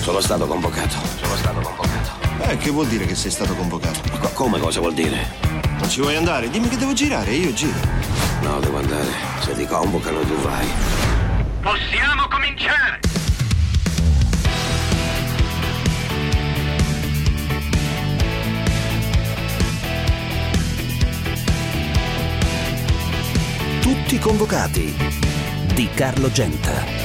Sono stato convocato. Che vuol dire che sei stato convocato? Ma come cosa vuol dire? Non ci vuoi andare? Dimmi che devo girare, io giro. No, devo andare. Se ti convocano tu vai. Possiamo cominciare! Tutti convocati di Carlo Genta.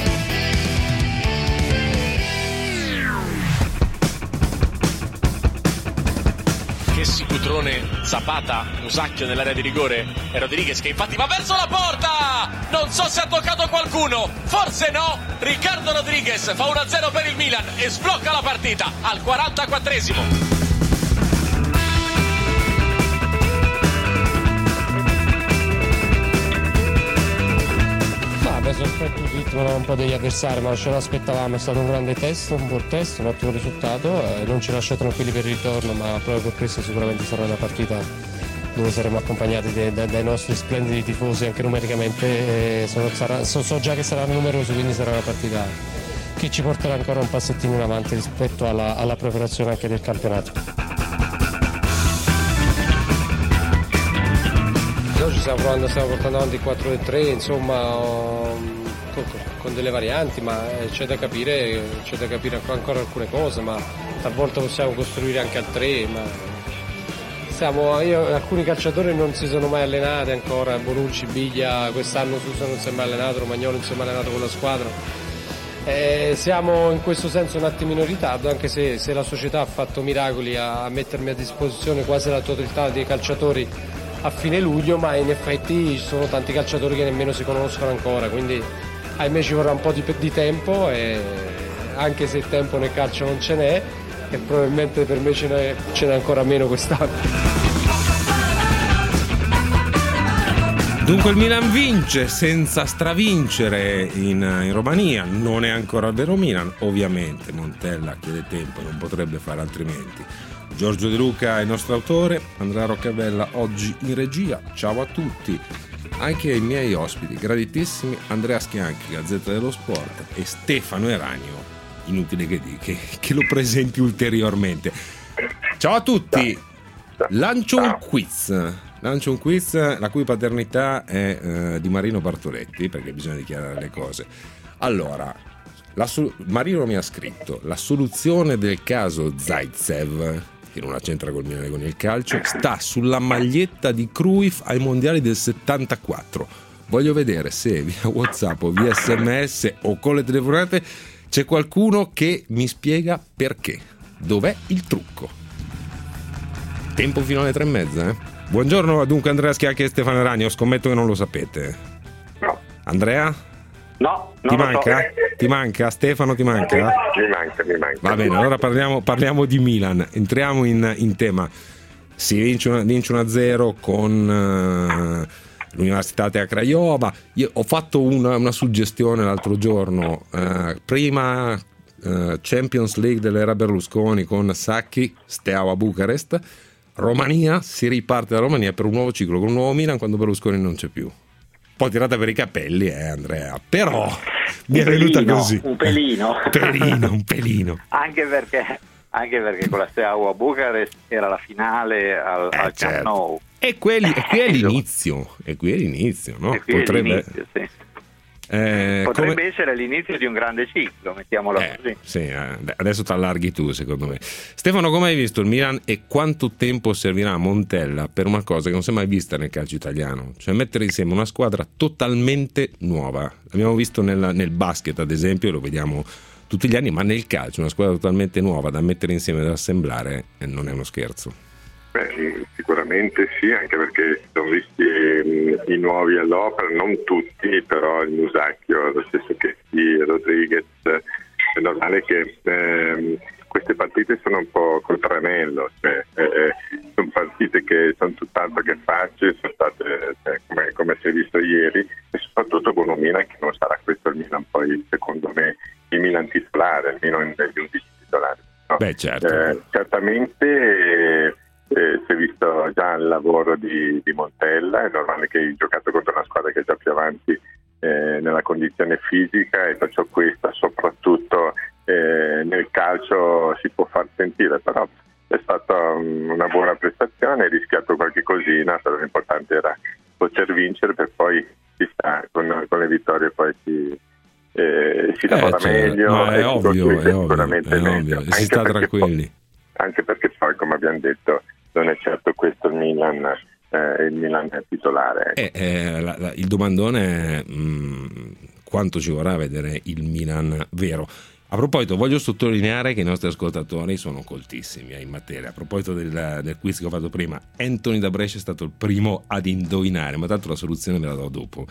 Che Cutrone, Zapata, Musacchio nell'area di rigore e Rodriguez che infatti va verso la porta. Non so se ha toccato qualcuno, forse no. Ricardo Rodriguez fa 1-0 per il Milan e sblocca la partita al 44esimo. Sospetto il ritmo un po' degli avversari, ma ce l'aspettavamo. È stato un grande test, un buon test, un ottimo risultato, non ci lascia tranquilli per il ritorno, ma proprio per questo sicuramente sarà una partita dove saremo accompagnati dai nostri splendidi tifosi anche numericamente. So già che saranno numerosi, quindi sarà una partita che ci porterà ancora un passettino in avanti rispetto alla preparazione anche del campionato. Oggi stiamo portando avanti 4-3, insomma, con delle varianti, ma c'è da capire ancora alcune cose, ma talvolta possiamo costruire anche al 3, ma alcuni calciatori non si sono mai allenati ancora, Bonucci, Biglia, quest'anno Suso non si è mai allenato, Romagnolo non si è mai allenato con la squadra. Siamo in questo senso un attimino in ritardo, anche se la società ha fatto miracoli a mettermi a disposizione quasi la totalità dei calciatori a fine luglio, ma in effetti ci sono tanti calciatori che nemmeno si conoscono ancora, quindi ahimè ci vorrà un po' di tempo, e anche se il tempo nel calcio non ce n'è, e probabilmente per me ce n'è ancora meno quest'anno. Dunque il Milan vince senza stravincere in Romania, non è ancora il vero Milan, ovviamente Montella chiede tempo, non potrebbe fare altrimenti. Giorgio De Luca è il nostro autore, Andrea Roccavella oggi in regia. Ciao a tutti, anche ai miei ospiti graditissimi Andrea Schianchi, Gazzetta dello Sport, e Stefano Eranio, inutile che lo presenti ulteriormente. Ciao a tutti, lancio un quiz, la cui paternità è di Marino Bartoletti, perché bisogna dichiarare le cose. Allora, Marino mi ha scritto: la soluzione del caso Zaitsev, che non la c'entra col Milan e con il calcio, sta sulla maglietta di Cruyff ai mondiali del 74. Voglio vedere se via WhatsApp o via SMS o con le telefonate c'è qualcuno che mi spiega perché. Dov'è il trucco? Tempo fino alle 3:30, Buongiorno dunque Andrea Schiacchi e Stefano Eranio, scommetto che non lo sapete. No. Andrea? No. Ti manca? Ti manca? Stefano, ti manca? Mi manca. Va bene, allora parliamo di Milan. Entriamo in tema. Si vince 1-0 con l'Università a Craiova. Io ho fatto una suggestione l'altro giorno. Prima Champions League dell'era Berlusconi con Sacchi, Steaua Bucarest. Romania, si riparte da Romania per un nuovo ciclo con un nuovo Milan quando Berlusconi non c'è più. Un po' tirata per i capelli, Andrea, però mi è venuta così. Un pelino. Un pelino. Anche perché con la Steaua Bucarest era la finale al Camp Nou. E qui è l'inizio, no? Potrebbe essere l'inizio di un grande ciclo, mettiamola così. Sì, adesso ti allarghi tu, secondo me. Stefano, come hai visto il Milan e quanto tempo servirà a Montella per una cosa che non si è mai vista nel calcio italiano, cioè mettere insieme una squadra totalmente nuova? L'abbiamo visto nel basket, ad esempio, e lo vediamo tutti gli anni, ma nel calcio una squadra totalmente nuova da mettere insieme e da assemblare non è uno scherzo. Sicuramente sì, anche perché si sono visti i nuovi all'opera, non tutti, però il Musacchio, lo stesso che Rodriguez. È normale che queste partite sono un po' col tranello, sono partite che sono tutt'altro che facili, sono state come si è visto ieri, e soprattutto con un Milan che non sarà questo il Milan poi, secondo me, il Milan titolare, il Milan degli 11 titolari. No? Beh, certo. Certamente si è visto già il lavoro di Montella, è normale che hai giocato contro una squadra che è già più avanti nella condizione fisica, e perciò questa soprattutto nel nel calcio si può far sentire, però è stata una buona prestazione, hai rischiato qualche cosina, però l'importante era poter vincere, per poi si sta con le vittorie poi si lavora meglio, no, è ovvio, sicuramente meglio. Si sta tranquilli. Anche perché poi, come abbiamo detto, non è certo questo il Milan è titolare. Il domandone è quanto ci vorrà vedere il Milan vero. A proposito, voglio sottolineare che i nostri ascoltatori sono coltissimi in materia. A proposito del quiz che ho fatto prima, Anthony da Brescia è stato il primo ad indovinare, ma tanto la soluzione me la do dopo.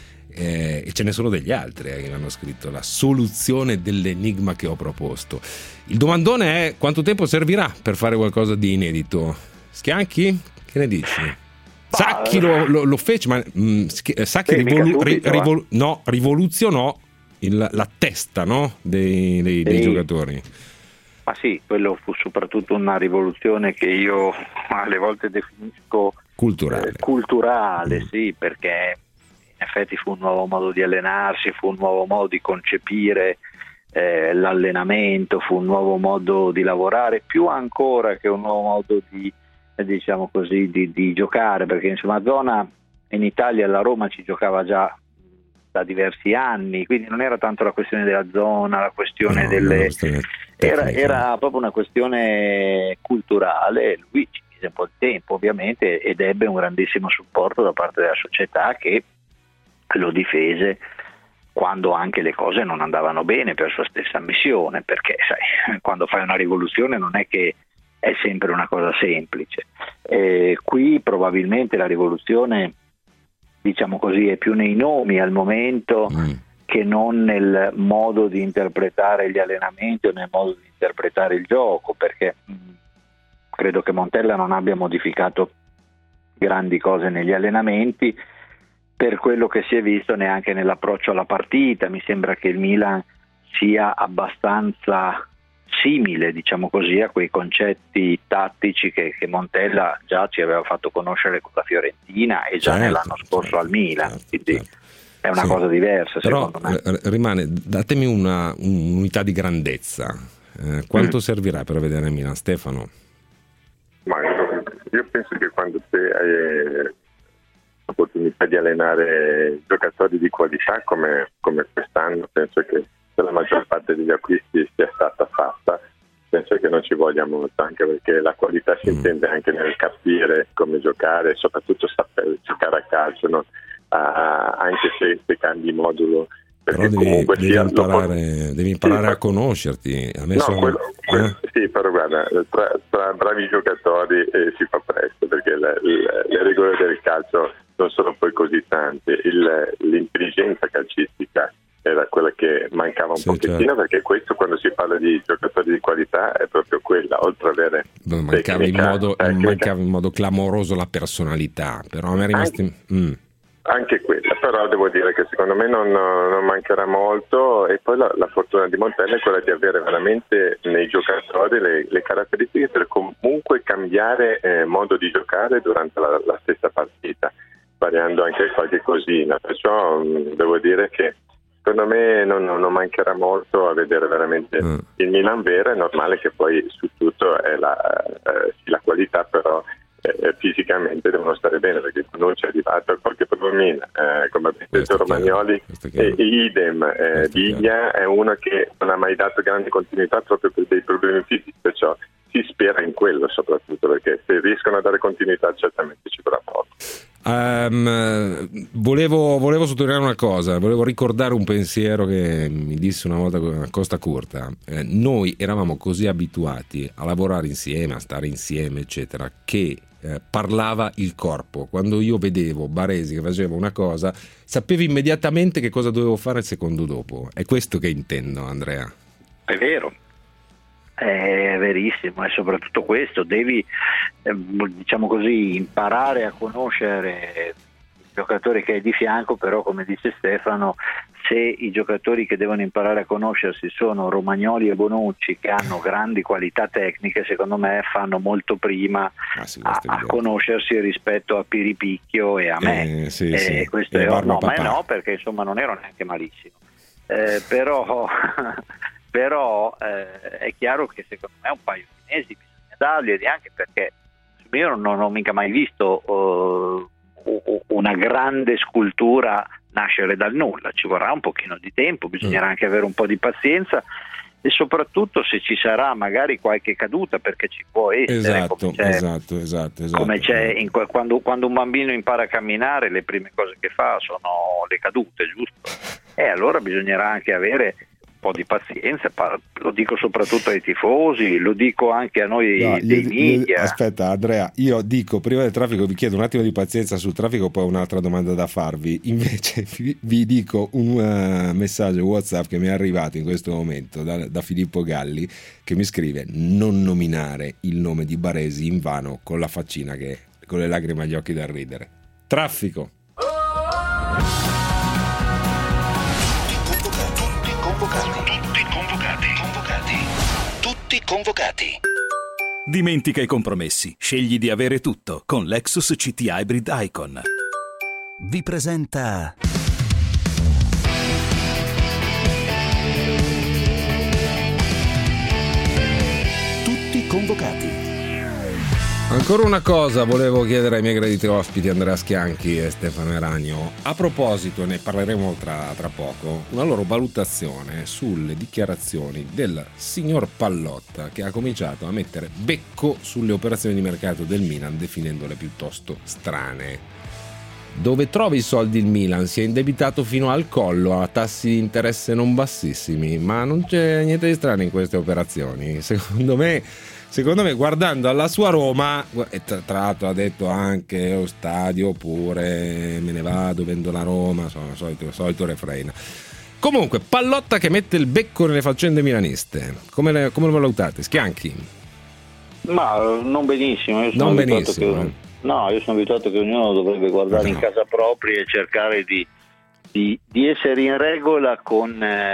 E ce ne sono degli altri che mi hanno scritto la soluzione dell'enigma che ho proposto. Il domandone è: quanto tempo servirà per fare qualcosa di inedito? Schianchi? Che ne dici? Sacchi lo fece, ma Sacchi rivoluzionò la testa, no? dei giocatori. Ma sì, quello fu soprattutto una rivoluzione che io alle volte definisco culturale, sì, perché in effetti fu un nuovo modo di allenarsi, fu un nuovo modo di concepire l'allenamento, fu un nuovo modo di lavorare, più ancora che un nuovo modo di, diciamo così, di giocare, perché insomma a zona in Italia la Roma ci giocava già da diversi anni, quindi non era tanto la questione della zona, la questione era proprio una questione culturale. Lui ci mise un po' di tempo ovviamente ed ebbe un grandissimo supporto da parte della società che lo difese quando anche le cose non andavano bene per sua stessa ammissione, perché sai, quando fai una rivoluzione non è che è sempre una cosa semplice. Qui probabilmente la rivoluzione, diciamo così, è più nei nomi al momento che non nel modo di interpretare gli allenamenti o nel modo di interpretare il gioco, perché credo che Montella non abbia modificato grandi cose negli allenamenti, per quello che si è visto neanche nell'approccio alla partita. Mi sembra che il Milan sia abbastanza simile, diciamo così, a quei concetti tattici che Montella già ci aveva fatto conoscere con la Fiorentina e già nell'anno scorso al Milan, quindi è una cosa diversa. Però secondo me rimane, datemi un'unità di grandezza, quanto servirà per vedere Milan, Stefano? Ma io penso che quando te hai l'opportunità di allenare giocatori di qualità come quest'anno, penso che la maggior parte degli acquisti sia stata fatta, penso che non ci voglia molto, anche perché la qualità si intende anche nel capire come giocare, soprattutto saper giocare a calcio, no? Anche se cambi modulo, perché però comunque devi imparare a conoscerti. Sì, però guarda, tra bravi giocatori si fa presto, perché le regole del calcio non sono poi così tante, l'intelligenza calcistica era quella che mancava un pochettino, certo. Perché questo, quando si parla di giocatori di qualità, è proprio quella, oltre ad avere mancava in modo clamoroso la personalità, però a me è rimasto anche quella, però devo dire che secondo me non mancherà molto, e poi la fortuna di Montella è quella di avere veramente nei giocatori le caratteristiche per comunque cambiare modo di giocare durante la stessa partita, variando anche qualche cosina, perciò devo dire che secondo me non mancherà molto a vedere veramente il Milan vero. È normale che poi su tutto è la qualità, però fisicamente devono stare bene, perché non c'è arrivato a qualche problema, come ha detto Romagnoli, idem. Biglia è uno che non ha mai dato grande continuità proprio per dei problemi fisici, perciò si spera in quello soprattutto, perché se riescono a dare continuità certamente ci vorrà poco. Volevo sottolineare una cosa, volevo ricordare un pensiero che mi disse una volta Costa Curta. Noi eravamo così abituati a lavorare insieme, a stare insieme eccetera, che parlava il corpo. Quando io vedevo Baresi che faceva una cosa, sapevo immediatamente che cosa dovevo fare il secondo dopo. È questo che intendo, Andrea. È vero, è verissimo, e soprattutto questo, devi diciamo così imparare a conoscere il giocatore che hai di fianco, però come dice Stefano, se i giocatori che devono imparare a conoscersi sono Romagnoli e Bonucci, che hanno grandi qualità tecniche, secondo me fanno molto prima a conoscersi rispetto a Piripicchio e a me. Questo è no, perché insomma non ero neanche malissimo, però però è chiaro che secondo me un paio di mesi bisogna darglieli, anche perché io non ho mica mai visto una grande scultura nascere dal nulla, ci vorrà un pochino di tempo, bisognerà anche avere un po' di pazienza, e soprattutto se ci sarà magari qualche caduta, perché ci può essere, esatto. Come c'è quando un bambino impara a camminare, le prime cose che fa sono le cadute, giusto? E allora bisognerà anche avere un po' di pazienza, lo dico soprattutto ai tifosi, lo dico anche a noi dei media. Aspetta Andrea, io dico prima del traffico, vi chiedo un attimo di pazienza sul traffico, poi un'altra domanda da farvi, invece vi dico un messaggio WhatsApp che mi è arrivato in questo momento da Filippo Galli, che mi scrive: non nominare il nome di Baresi in vano, con la faccina che con le lacrime agli occhi da ridere. Traffico. Tutti convocati. Dimentica i compromessi. Scegli di avere tutto con Lexus CT Hybrid Icon. Vi presenta Tutti convocati. Ancora una cosa volevo chiedere ai miei graditi ospiti Andrea Schianchi e Stefano Eranio, a proposito, ne parleremo tra poco, una loro valutazione sulle dichiarazioni del signor Pallotta, che ha cominciato a mettere becco sulle operazioni di mercato del Milan, definendole piuttosto strane. Dove trova i soldi il Milan? Si è indebitato fino al collo a tassi di interesse non bassissimi, ma non c'è niente di strano in queste operazioni. Secondo me, guardando alla sua Roma, e tra l'altro ha detto anche lo stadio, oppure me ne vado, vendo la Roma, insomma, solito refrain. Comunque, Pallotta che mette il becco nelle faccende milaniste, come lo valutate? Schianchi? Ma non benissimo. Io sono abituato che ognuno dovrebbe guardare in casa propria e cercare di essere in regola con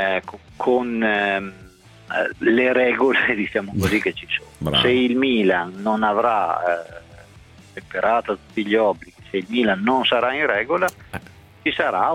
le regole, diciamo così, che ci sono. Bravo. Se il Milan non avrà temperato tutti gli obblighi, se il Milan non sarà in regola, ci sarà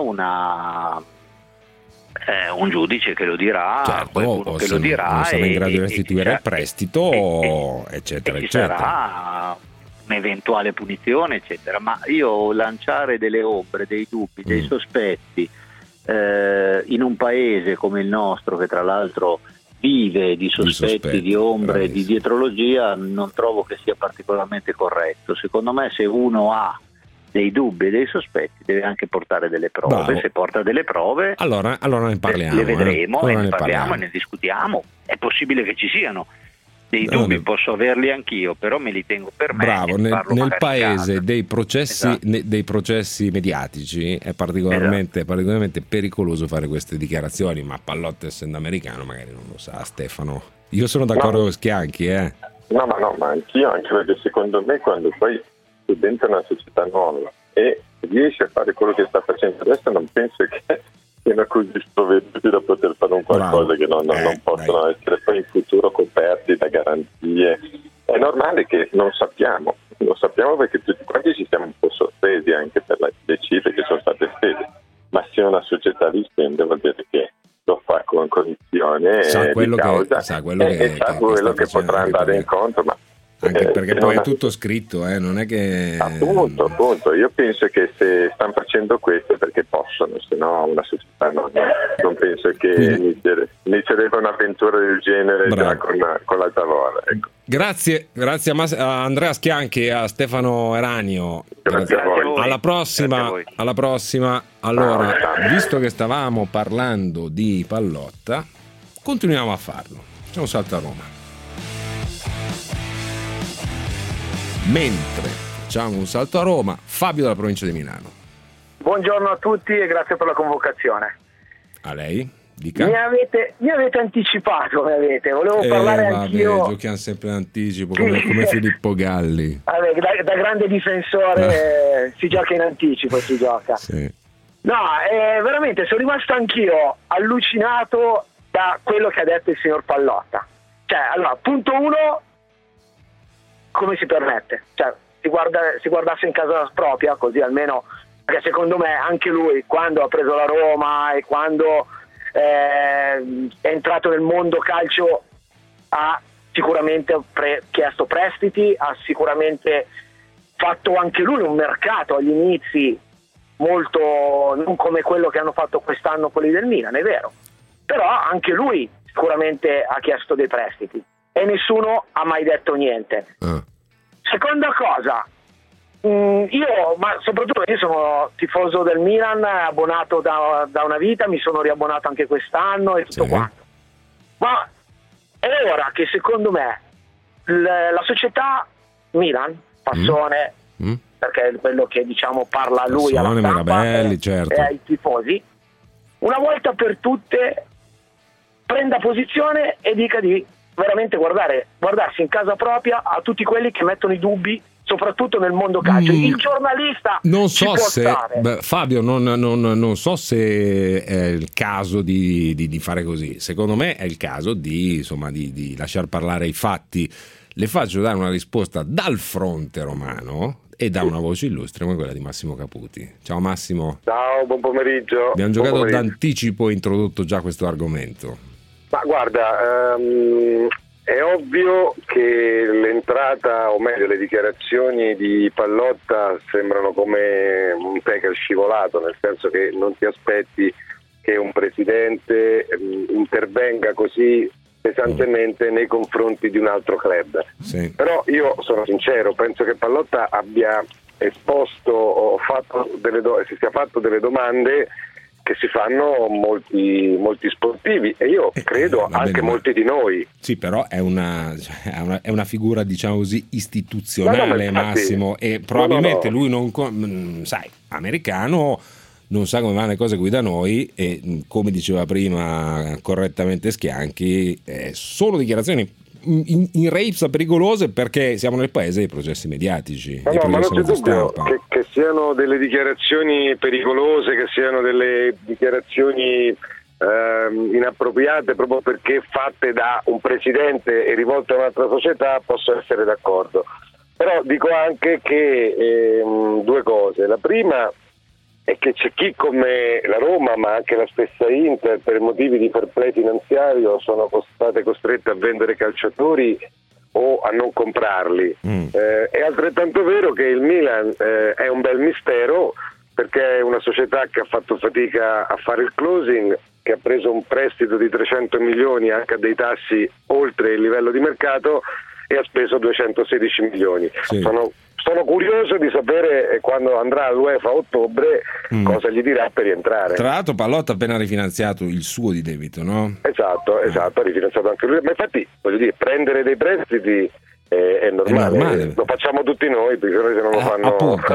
un giudice che lo dirà, qualcuno che lo dirà, non sarà in grado di restituire il prestito, eccetera, ci eccetera. Sarà un'eventuale punizione, eccetera. Ma io lanciare delle ombre, dei dubbi, dei sospetti in un paese come il nostro, che tra l'altro vive di sospetti, di ombre, di dietrologia, non trovo che sia particolarmente corretto. Secondo me, se uno ha dei dubbi e dei sospetti, deve anche portare delle prove. Bravo. Se porta delle prove, allora ne parliamo, le vedremo, allora ne parliamo e ne discutiamo. È possibile che ci siano dei dubbi, posso averli anch'io, però me li tengo per me. Bravo, nel paese dei processi, esatto, dei processi mediatici è particolarmente pericoloso fare queste dichiarazioni, ma Pallotta, essendo americano, magari non lo sa. Stefano, io sono d'accordo con Schianchi, No, ma anch'io, anche perché secondo me quando poi sei dentro una società nuova e riesci a fare quello che sta facendo adesso, non penso che siano così sprovveduti da poter fare un qualcosa che non possono essere poi in futuro coperti da garanzie. È normale che non sappiamo perché tutti quanti ci siamo un po' sorpresi anche per le cifre che sono state spese, ma se una società li spende vuol dire che lo fa con condizione di causa, sa quello che potrà andare incontro, ma anche perché poi è tutto scritto, non è che appunto io penso che se stanno facendo questo è perché possono, se no una società non penso che inizierebbe un'avventura del genere già con la Tavola, ecco. Grazie a Andrea Schianchi e a Stefano Eranio. Grazie a voi. Alla prossima. Allora, visto che stavamo parlando di Pallotta, continuiamo a farlo. C'è un salto a Roma. Mentre facciamo un salto a Roma, Fabio dalla provincia di Milano. Buongiorno a tutti e grazie per la convocazione. A lei? Dica. Mi avete anticipato, volevo parlare anch'io. Giochiamo sempre in anticipo come Filippo Galli. Da grande difensore si gioca in anticipo, si gioca. Sì. No, veramente sono rimasto anch'io allucinato da quello che ha detto il signor Pallotta. Cioè, allora, punto uno, come si permette? Cioè, si guardasse in casa propria, così almeno, perché secondo me anche lui, quando ha preso la Roma e quando è entrato nel mondo calcio, ha sicuramente chiesto prestiti, ha sicuramente fatto anche lui un mercato agli inizi molto non come quello che hanno fatto quest'anno quelli del Milan, è vero, però anche lui sicuramente ha chiesto dei prestiti e nessuno ha mai detto niente. Seconda cosa, soprattutto io sono tifoso del Milan, abbonato da una vita, mi sono riabbonato anche quest'anno e tutto quanto, ma è ora che secondo me la società Milan, Passone, perché è quello che diciamo parla lui alla stampa Mirabelli, certo, e ai tifosi, una volta per tutte prenda posizione e dica di veramente guardarsi in casa propria a tutti quelli che mettono i dubbi, soprattutto nel mondo calcio. Il giornalista non so se stare. Fabio non so se è il caso di fare così. Secondo me è il caso di lasciar parlare i fatti. Le faccio dare una risposta dal fronte romano e da una voce illustre come quella di Massimo Caputi. Ciao Massimo. Ciao, buon pomeriggio. Abbiamo giocato d'anticipo e introdotto già questo argomento. Ma guarda, è ovvio che l'entrata, o meglio le dichiarazioni di Pallotta sembrano come un tackle scivolato, nel senso che non ti aspetti che un presidente intervenga così pesantemente nei confronti di un altro club. Sì. Però io sono sincero, penso che Pallotta abbia esposto si sia fatto delle domande che si fanno molti sportivi e io credo anche molti di noi. Sì, però è una figura, diciamo così, istituzionale, infatti, Massimo, e probabilmente lui americano, non sa come vanno le cose qui da noi e, come diceva prima correttamente Schianchi, sono dichiarazioni in reipsa pericolose perché siamo nel paese dei processi mediatici. Ma non c'è dubbio che siano delle dichiarazioni pericolose, che siano delle dichiarazioni inappropriate proprio perché fatte da un presidente e rivolte a un'altra società, posso essere d'accordo. Però dico anche che due cose. La prima è che c'è chi come la Roma, ma anche la stessa Inter, per motivi di fair play finanziario sono state costrette a vendere calciatori o a non comprarli. È altrettanto vero che il Milan è un bel mistero, perché è una società che ha fatto fatica a fare il closing, che ha preso un prestito di 300 milioni anche a dei tassi oltre il livello di mercato e ha speso 216 milioni. Sì. Sono curioso di sapere quando andrà all'UEFA a ottobre cosa gli dirà per rientrare. Tra l'altro Pallotta ha appena rifinanziato il suo di debito, no? Esatto, ha rifinanziato anche lui. Ma infatti, voglio dire, prendere dei prestiti è normale. Lo facciamo tutti noi, perché se non lo fanno appunto,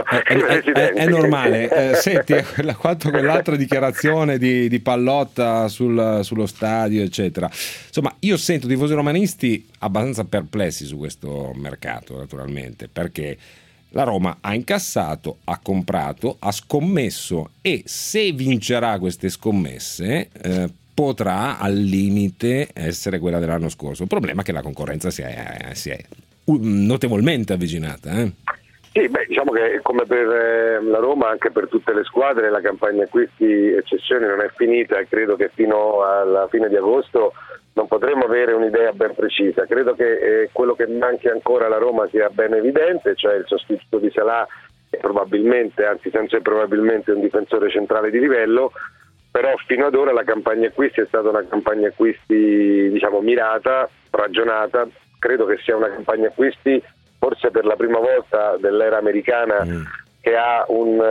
è normale. Senti, quanto quell'altra dichiarazione di Pallotta sullo stadio, eccetera. Insomma, io sento tifosi romanisti abbastanza perplessi su questo mercato, naturalmente, perché la Roma ha incassato, ha comprato, ha scommesso e se vincerà queste scommesse potrà al limite essere quella dell'anno scorso. Il problema è che la concorrenza si è notevolmente avvicinata. Sì, diciamo che come per la Roma, anche per tutte le squadre, la campagna acquisti e cessioni non è finita e credo che fino alla fine di agosto non potremo avere un'idea ben precisa. Credo che quello che manchi ancora alla Roma sia ben evidente, cioè il sostituto di Salah e probabilmente, anzi senza probabilmente, un difensore centrale di livello. Però fino ad ora la campagna acquisti è stata una campagna acquisti, diciamo, mirata, ragionata. Credo che sia una campagna acquisti forse per la prima volta dell'era americana che ha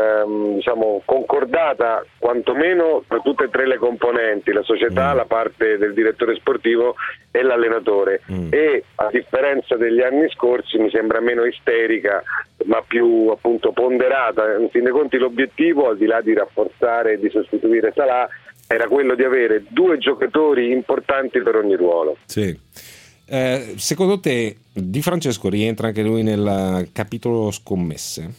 concordata quantomeno tra tutte e tre le componenti, la società, la parte del direttore sportivo e l'allenatore. E a differenza degli anni scorsi mi sembra meno isterica, ma più appunto ponderata. In fin dei conti l'obiettivo, al di là di rafforzare e di sostituire Salah, era quello di avere due giocatori importanti per ogni ruolo. Sì. Secondo te Di Francesco rientra anche lui nel capitolo scommesse?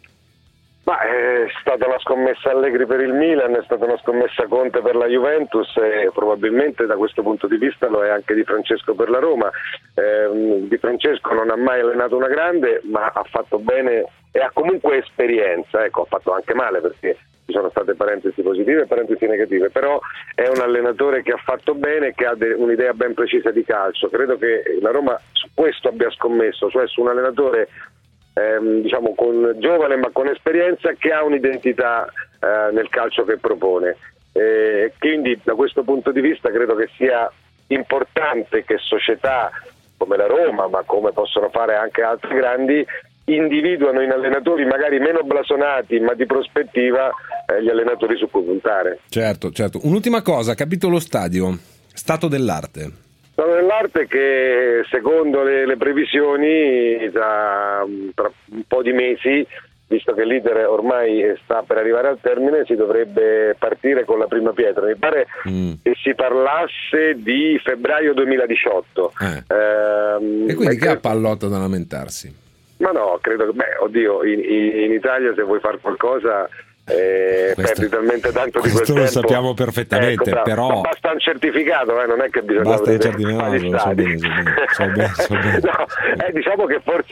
Ma è stata una scommessa Allegri per il Milan, è stata una scommessa Conte per la Juventus e probabilmente da questo punto di vista lo è anche Di Francesco per la Roma. Di Francesco non ha mai allenato una grande, ma ha fatto bene e ha comunque esperienza. Ecco, ha fatto anche male perché ci sono state parentesi positive e parentesi negative, però è un allenatore che ha fatto bene, che ha un'idea ben precisa di calcio. Credo che la Roma su questo abbia scommesso, cioè su un allenatore diciamo giovane ma con esperienza, che ha un'identità nel calcio che propone. Quindi da questo punto di vista credo che sia importante che società come la Roma, ma come possono fare anche altri grandi, individuano in allenatori magari meno blasonati ma di prospettiva gli allenatori su cui puntare. Certo. Un'ultima cosa, capitolo stadio, stato dell'arte. Stato dell'arte che secondo le previsioni tra un po' di mesi, visto che l'iter ormai sta per arrivare al termine, si dovrebbe partire con la prima pietra. Mi pare che si parlasse di febbraio 2018. E quindi che ha Pallotta da lamentarsi? Ma no, credo che, in Italia se vuoi fare qualcosa perdi talmente tanto di quel tempo. Questo lo sappiamo perfettamente, però... Ma basta un certificato, non è che bisogna... Basta un certificato, lo so bene. No, diciamo che forse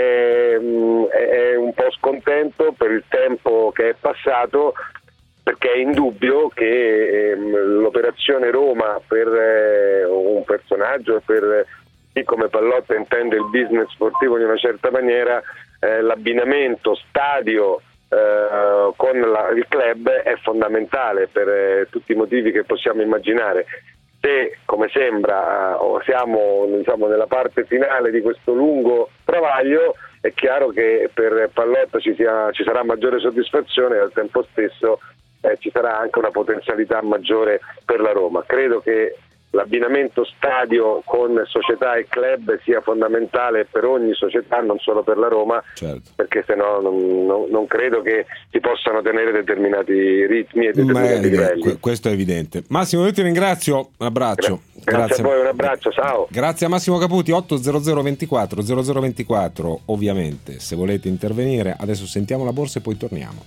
è un po' scontento per il tempo che è passato, perché è indubbio che l'operazione Roma per un personaggio, per chi come Pallotta intende il business sportivo in una certa maniera, l'abbinamento stadio con il club è fondamentale per tutti i motivi che possiamo immaginare. Se, come sembra, siamo nella parte finale di questo lungo travaglio, è chiaro che per Pallotta ci sarà maggiore soddisfazione e al tempo stesso ci sarà anche una potenzialità maggiore per la Roma. Credo che l'abbinamento stadio con società e club sia fondamentale per ogni società, non solo per la Roma, certo, perché se no non credo che si possano tenere determinati ritmi e determinati livelli. Questo è evidente. Massimo, io ti ringrazio, un abbraccio. Grazie a voi, un abbraccio, ciao. Grazie a Massimo Caputi. 800 24 0024. Ovviamente, se volete intervenire, adesso sentiamo la borsa e poi torniamo.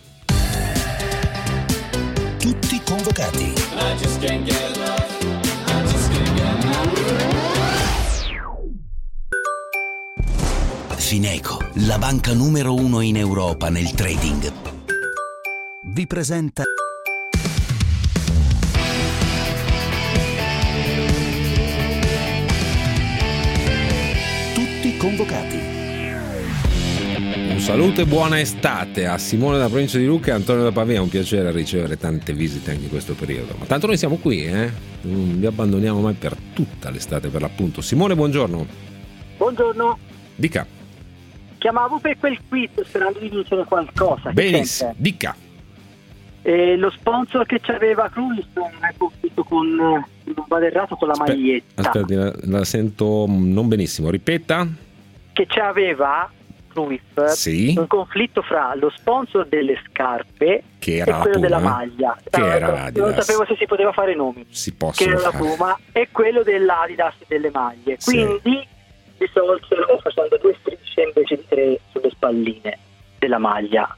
Tutti convocati. Fineco, la banca numero 1 in Europa nel trading, vi presenta Tutti convocati. Un saluto e buona estate a Simone da provincia di Lucca e Antonio da Pavia. È un piacere ricevere tante visite anche in questo periodo, ma tanto noi siamo qui, non vi abbandoniamo mai per tutta l'estate, per l'appunto. Simone, buongiorno. Buongiorno. Dica. Chiamavo per quel quiz sperando di vincere qualcosa. Benissimo, dica. Lo sponsor che c'aveva Cruyff era conflitto con, non vado errato, con la maglietta. Aspetti, la sento non benissimo, ripeta. Che c'aveva Cruyff, sì, un conflitto fra lo sponsor delle scarpe che era e quello Puma, della maglia. che era l'Adidas. Non sapevo se si poteva fare nomi. Si possono che era fare. la Puma e quello dell'Adidas e delle maglie. Quindi risolsero facendo 2 strisce invece di 3 sulle spalline della maglia.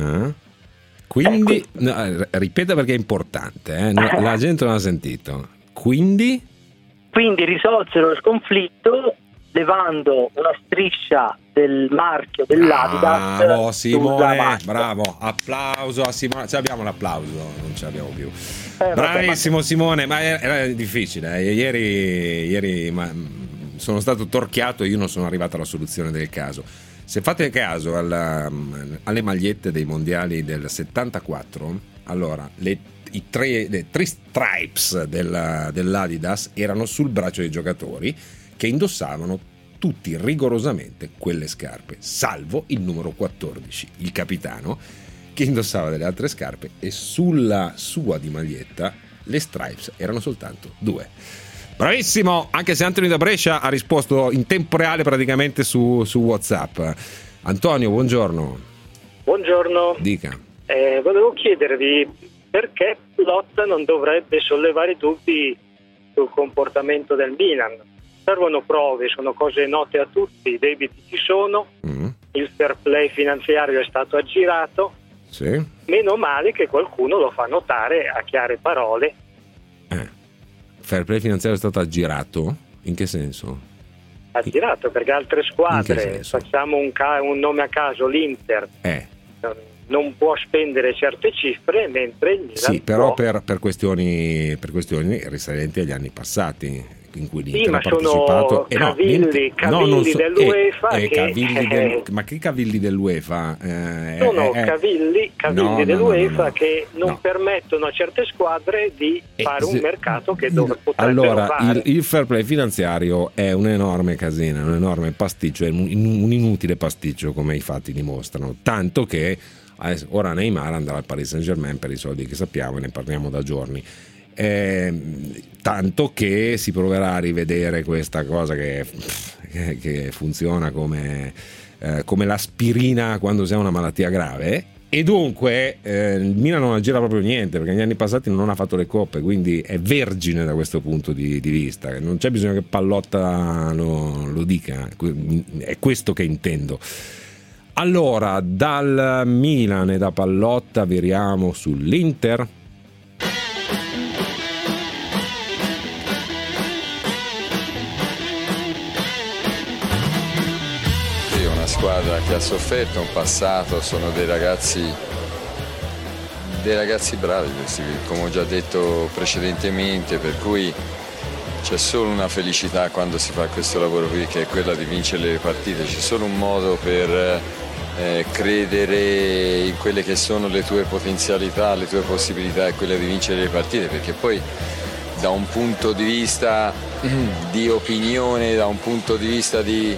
Quindi ripeta perché è importante, la gente non ha sentito. Quindi risolsero il conflitto levando una striscia del marchio dell'Adidas. Bravo Simone, bravo, applauso a Simone. Ce l'abbiamo l'applauso, non ce l'abbiamo più. Bravissimo Simone, ma era difficile. Ieri sono stato torchiato e io non sono arrivato alla soluzione del caso. Se fate caso alle magliette dei mondiali del 74, allora le tre stripes dell'Adidas erano sul braccio dei giocatori che indossavano tutti rigorosamente quelle scarpe, salvo il numero 14, il capitano, che indossava delle altre scarpe e sulla sua di maglietta le stripes erano soltanto 2. Bravissimo, anche se Antonio da Brescia ha risposto in tempo reale praticamente su WhatsApp. Antonio, buongiorno. Buongiorno. Dica. Volevo chiedervi perché Lotta non dovrebbe sollevare dubbi sul comportamento del Milan. Servono prove, sono cose note a tutti, i debiti ci sono, il fair play finanziario è stato aggirato, sì. Meno male che qualcuno lo fa notare a chiare parole. Fair play finanziario è stato aggirato? In che senso? Aggirato perché altre squadre, facciamo un nome a caso, l'Inter, non può spendere certe cifre, mentre il Milan sì, però può. per questioni risalenti agli anni passati, in cui l'Inter ma ha partecipato sono cavilli dell'UEFA ma che cavilli dell'UEFA? Sono cavilli dell'UEFA che non permettono a certe squadre di fare un mercato che potrebbero fare. Il fair play finanziario è un enorme casino, un enorme pasticcio, è un inutile pasticcio, come i fatti dimostrano, tanto che ora Neymar andrà al Paris Saint-Germain per i soldi che sappiamo, e ne parliamo da giorni. Tanto che si proverà a rivedere questa cosa che funziona come l'aspirina quando si ha una malattia grave, e dunque il Milan non aggira proprio niente, perché negli anni passati non ha fatto le coppe, quindi è vergine da questo punto di vista. Non c'è bisogno che Pallotta lo dica, è questo che intendo. Allora, dal Milan e da Pallotta viriamo sull'Inter. Squadra che ha sofferto un passato, sono dei ragazzi bravi questi, come ho già detto precedentemente, per cui c'è solo una felicità quando si fa questo lavoro qui, che è quella di vincere le partite. C'è solo un modo per credere in quelle che sono le tue potenzialità, le tue possibilità, è quella di vincere le partite, perché poi da un punto di vista di opinione, da un punto di vista di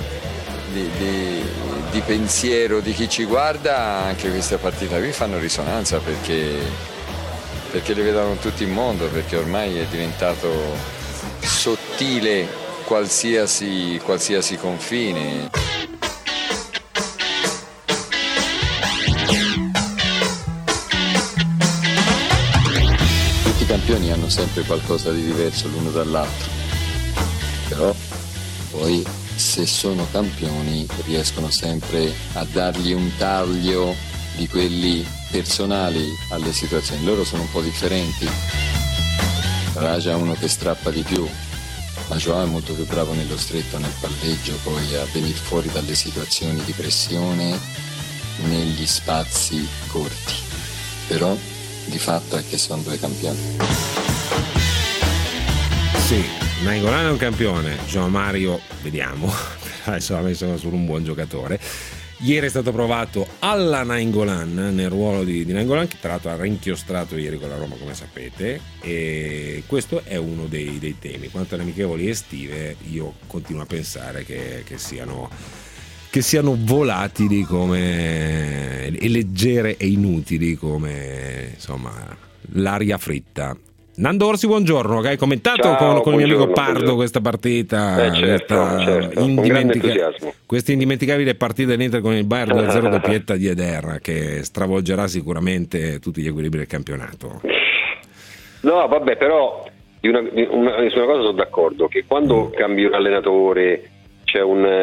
pensiero di chi ci guarda, anche queste partite qui fanno risonanza, perché le vedono tutto il mondo, perché ormai è diventato sottile qualsiasi confine. Tutti i campioni hanno sempre qualcosa di diverso l'uno dall'altro, però poi se sono campioni riescono sempre a dargli un taglio di quelli personali alle situazioni. Loro sono un po' differenti. Raja è uno che strappa di più, ma Joao è molto più bravo nello stretto, nel palleggio, poi a venire fuori dalle situazioni di pressione negli spazi corti. Però di fatto è che sono due campioni. Sì, Nainggolan è un campione, João Mario vediamo, adesso ha messo solo un buon giocatore. Ieri è stato provato alla Nainggolan, nel ruolo di Nainggolan, che tra l'altro ha rinchiostrato ieri con la Roma, come sapete, e questo è uno dei temi. Quanto alle amichevoli estive, io continuo a pensare che siano volatili come, e leggere e inutili come, insomma, l'aria fritta. Nando Orsi, buongiorno, che hai commentato con il mio amico Pardo questa partita, certo, questa indimenticabile partita dell'Inter con il Bayern 2-0 doppietta di Eder, che stravolgerà sicuramente tutti gli equilibri del campionato. No, vabbè, però su una cosa sono d'accordo, che quando cambi un allenatore c'è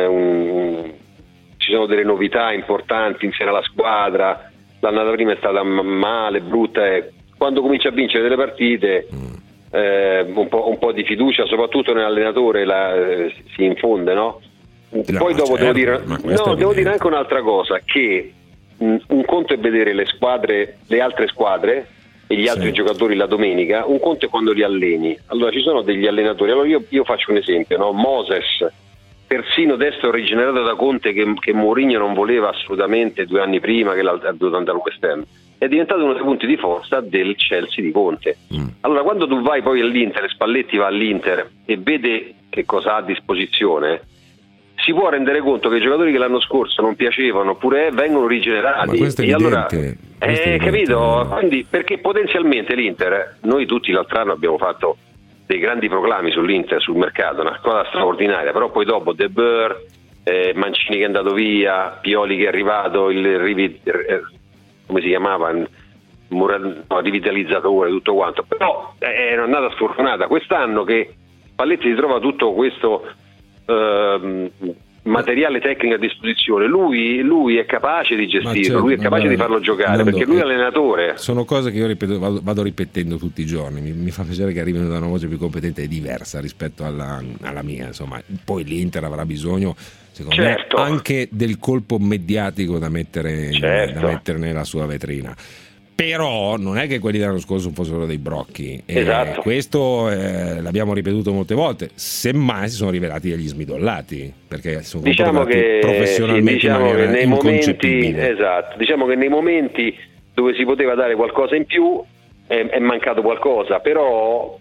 ci sono delle novità importanti insieme alla squadra, l'annata prima è stata male, brutta, quando comincia a vincere delle partite un po' di fiducia, soprattutto nell'allenatore, si infonde, no? Poi dopo devo dire anche un'altra cosa, che un conto è vedere le altre squadre e gli altri giocatori la domenica, un conto è quando li alleni. Allora ci sono degli allenatori, allora io faccio un esempio, no? Moses, persino destro rigenerato da Conte, che Mourinho non voleva assolutamente 2 anni prima, che l'ha dovuto andare al West Ham, è diventato uno dei punti di forza del Chelsea di Conte. Allora quando tu vai poi all'Inter, Spalletti va all'Inter e vede che cosa ha a disposizione, si può rendere conto che i giocatori che l'anno scorso non piacevano oppure vengono rigenerati. Ma questo è evidente, allora capito? Quindi, perché potenzialmente l'Inter, noi tutti l'altro anno abbiamo fatto dei grandi proclami sull'Inter, sul mercato, una squadra straordinaria, però poi dopo De Boer, Mancini che è andato via, Pioli che è arrivato, come si chiamava, rivitalizzatore, tutto quanto, però è un'annata sfortunata. Quest'anno che Spalletti si trova tutto questo materiale tecnico a disposizione, lui è capace di gestirlo, lui è capace di farlo giocare, perché lui è allenatore. Sono cose che io ripeto, vado ripetendo tutti i giorni, mi fa piacere che arrivino da una voce più competente e diversa rispetto alla mia, insomma. Poi l'Inter avrà bisogno, secondo me, anche del colpo mediatico da mettere nella sua vetrina. Però non è che quelli dell'anno scorso fossero dei brocchi, esatto. Questo l'abbiamo ripetuto molte volte, semmai si sono rivelati degli smidollati, perché sono comportati professionalmente in maniera inconcepibile. Esatto, diciamo che nei momenti dove si poteva dare qualcosa in più è mancato qualcosa, però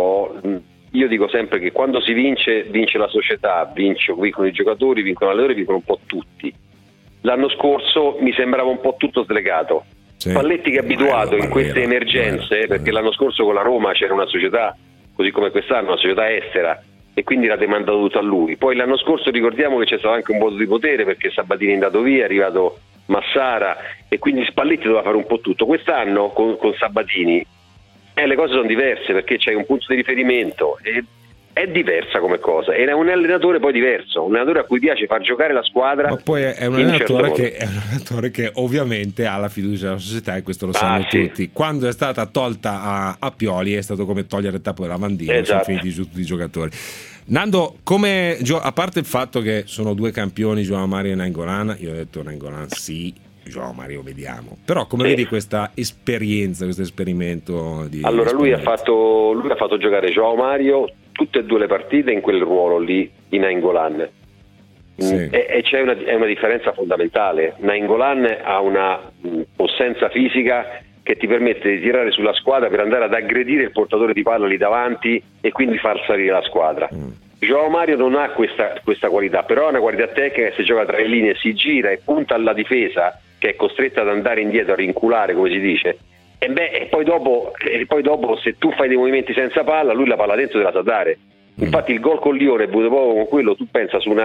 io dico sempre che quando si vince la società, vincono i giocatori, vincono gli allenatori, vincono un po' tutti. L'anno scorso mi sembrava un po' tutto slegato. Sì. Spalletti che è abituato in queste emergenze, perché l'anno scorso con la Roma c'era una società, così come quest'anno, una società estera, e quindi l'ha demandato tutto a lui. Poi l'anno scorso ricordiamo che c'è stato anche un vuoto di potere, perché Sabatini è andato via, è arrivato Massara, e quindi Spalletti doveva fare un po' tutto. Quest'anno con Sabatini le cose sono diverse, perché c'è un punto di riferimento e è diversa come cosa, è un allenatore poi diverso, un allenatore a cui piace far giocare la squadra. Ma poi è un allenatore che ovviamente ha la fiducia della società, e questo lo sanno tutti. Quando è stata tolta a Pioli è stato come togliere il tappo della lavandina, esatto. Sono finiti tutti i giocatori. Nando, a parte il fatto che sono due campioni, João Mario e Nainggolan, io ho detto Nainggolan sì, João Mario vediamo, però come vedi questa esperienza, questo esperimento di allora lui ha fatto giocare João Mario tutte e due le partite in quel ruolo lì in Nainggolan, e c'è una differenza fondamentale. Nainggolan ha una possenza fisica che ti permette di tirare sulla squadra per andare ad aggredire il portatore di palla lì davanti e quindi far salire la squadra. João Mario non ha questa qualità, però ha una qualità tecnica, se gioca tra le linee, si gira e punta alla difesa, che è costretta ad andare indietro, a rinculare, come si dice, e poi dopo se tu fai dei movimenti senza palla, lui la palla dentro te la sa dare. Infatti il gol con Lione è venuto proprio con quello, tu pensa su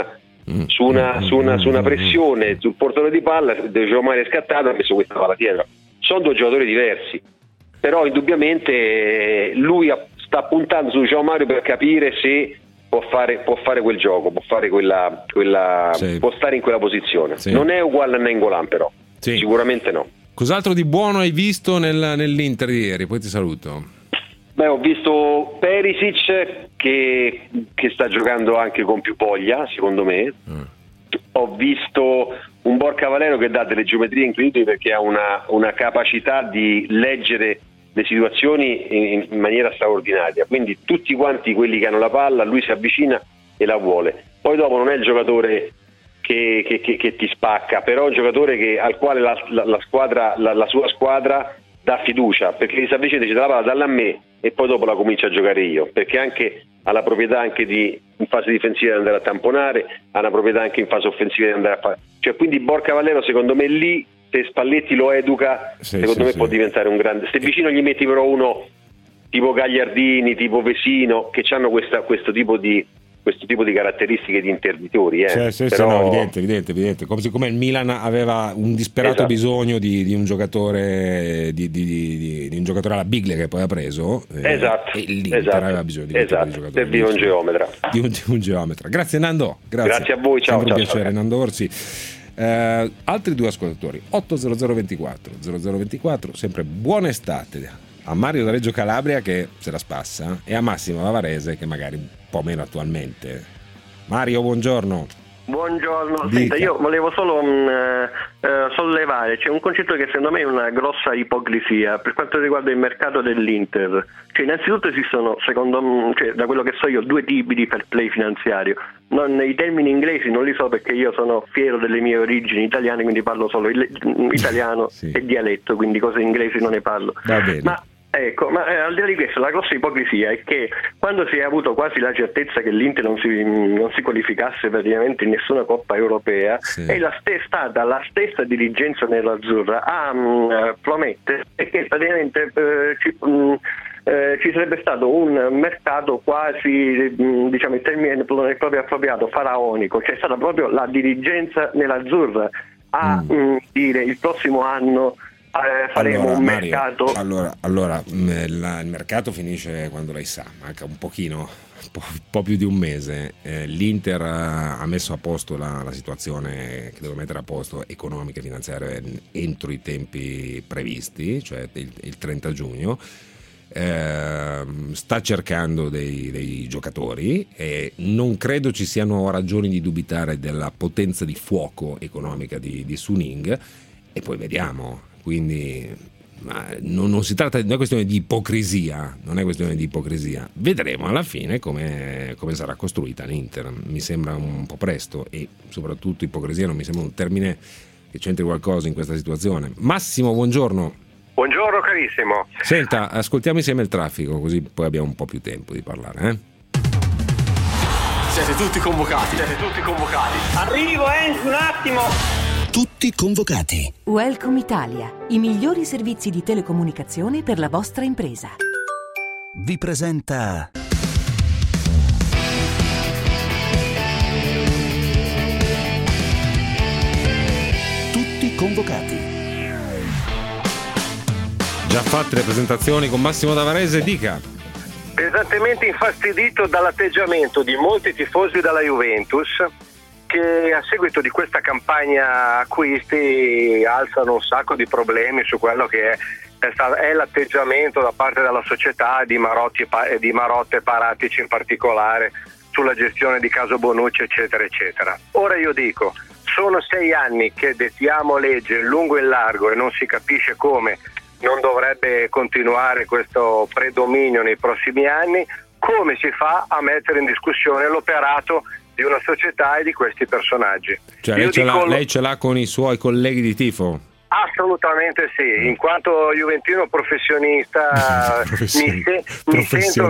una pressione sul portatore di palla, João Mario è scattato e ha messo questa palla dietro. Sono due giocatori diversi, però indubbiamente lui sta puntando su João Mario per capire se può fare quel gioco, può fare può stare in quella posizione. Non è uguale a Nainggolan, però sicuramente no. Cos'altro di buono hai visto nell'Inter di ieri? Poi ti saluto. Ho visto Perisic che sta giocando anche con più voglia, secondo me. Ho visto un Borja Valero che dà delle geometrie incredibili, perché ha una capacità di leggere le situazioni in maniera straordinaria, quindi tutti quanti quelli che hanno la palla lui si avvicina e la vuole. Poi dopo non è il giocatore che ti spacca, però è un giocatore al quale la sua squadra dà fiducia, perché si avvicina e dice: la palla dalla a me, e poi dopo la comincia a giocare io, perché anche ha la proprietà anche in fase difensiva di andare a tamponare, ha una proprietà anche in fase offensiva di andare a fare, quindi Borja Valero secondo me lì, se Spalletti lo educa, secondo me può diventare un grande. Se vicino gli metti però uno tipo Gagliardini, tipo Vesino, che hanno questo tipo di caratteristiche di interditori, no, evidente. Come il Milan aveva un disperato bisogno di un giocatore di un giocatore alla Biglia che poi ha preso, e l'Inter aveva bisogno di un giocatore, serviva un geometra. Di un geometra. Grazie Nando, grazie a voi, ciao. Sempre un piacere, ciao. Nando Orsi. Altri due ascoltatori, 80024, sempre buona estate a Mario da Reggio Calabria, che se la spassa, e a Massimo da Varese, che magari un po' meno attualmente. Mario, buongiorno. Buongiorno, senta, io volevo solo sollevare, c'è un concetto che secondo me è una grossa ipocrisia per quanto riguarda il mercato dell'Inter. Innanzitutto esistono, da quello che so io, due tipi di fair play finanziario. I termini inglesi non li so, perché io sono fiero delle mie origini italiane, quindi parlo solo italiano e dialetto, quindi cose inglesi non ne parlo. Va bene. Ma al di là di questo, la grossa ipocrisia è che quando si è avuto quasi la certezza che l'Inter non si qualificasse praticamente in nessuna Coppa Europea, è stata la stessa dirigenza nell'azzurra a promettere che praticamente ci sarebbe stato un mercato quasi, il termine proprio appropriato, faraonico. C'è stata proprio la dirigenza nell'azzurra a dire: il prossimo anno faremo un mercato. Allora, il mercato finisce quando lei sa, manca un pochino, un po' più di un mese. L'Inter ha messo a posto la situazione che deve mettere a posto economica e finanziaria entro i tempi previsti, cioè il 30 giugno. Sta cercando dei giocatori e non credo ci siano ragioni di dubitare della potenza di fuoco economica di Suning, e poi vediamo. Quindi non si tratta, non è questione di ipocrisia, vedremo alla fine come sarà costruita l'Inter. Mi sembra un po' presto, e soprattutto ipocrisia non mi sembra un termine che c'entri qualcosa in questa situazione. Massimo, buongiorno. Buongiorno carissimo. Senta, ascoltiamo insieme il traffico, così poi abbiamo un po' più tempo di parlare. Siete tutti convocati. Arrivo, un attimo. Tutti convocati. Welcome Italia, i migliori servizi di telecomunicazione per la vostra impresa. Vi presenta Tutti convocati. Già fatte le presentazioni con Massimo Davarese, dica. Pesantemente infastidito dall'atteggiamento di molti tifosi della Juventus, che a seguito di questa campagna acquisti alzano un sacco di problemi su quello che è l'atteggiamento da parte della società di Marotte e Paratici in particolare, sulla gestione di caso Bonucci eccetera eccetera. Ora io dico, sono 6 anni che dettiamo legge in lungo e in largo e non si capisce come non dovrebbe continuare questo predominio nei prossimi anni. Come si fa a mettere in discussione l'operato di una società e di questi personaggi? Cioè lei ce l'ha con i suoi colleghi di tifo? Assolutamente sì, in quanto juventino professionista mi sento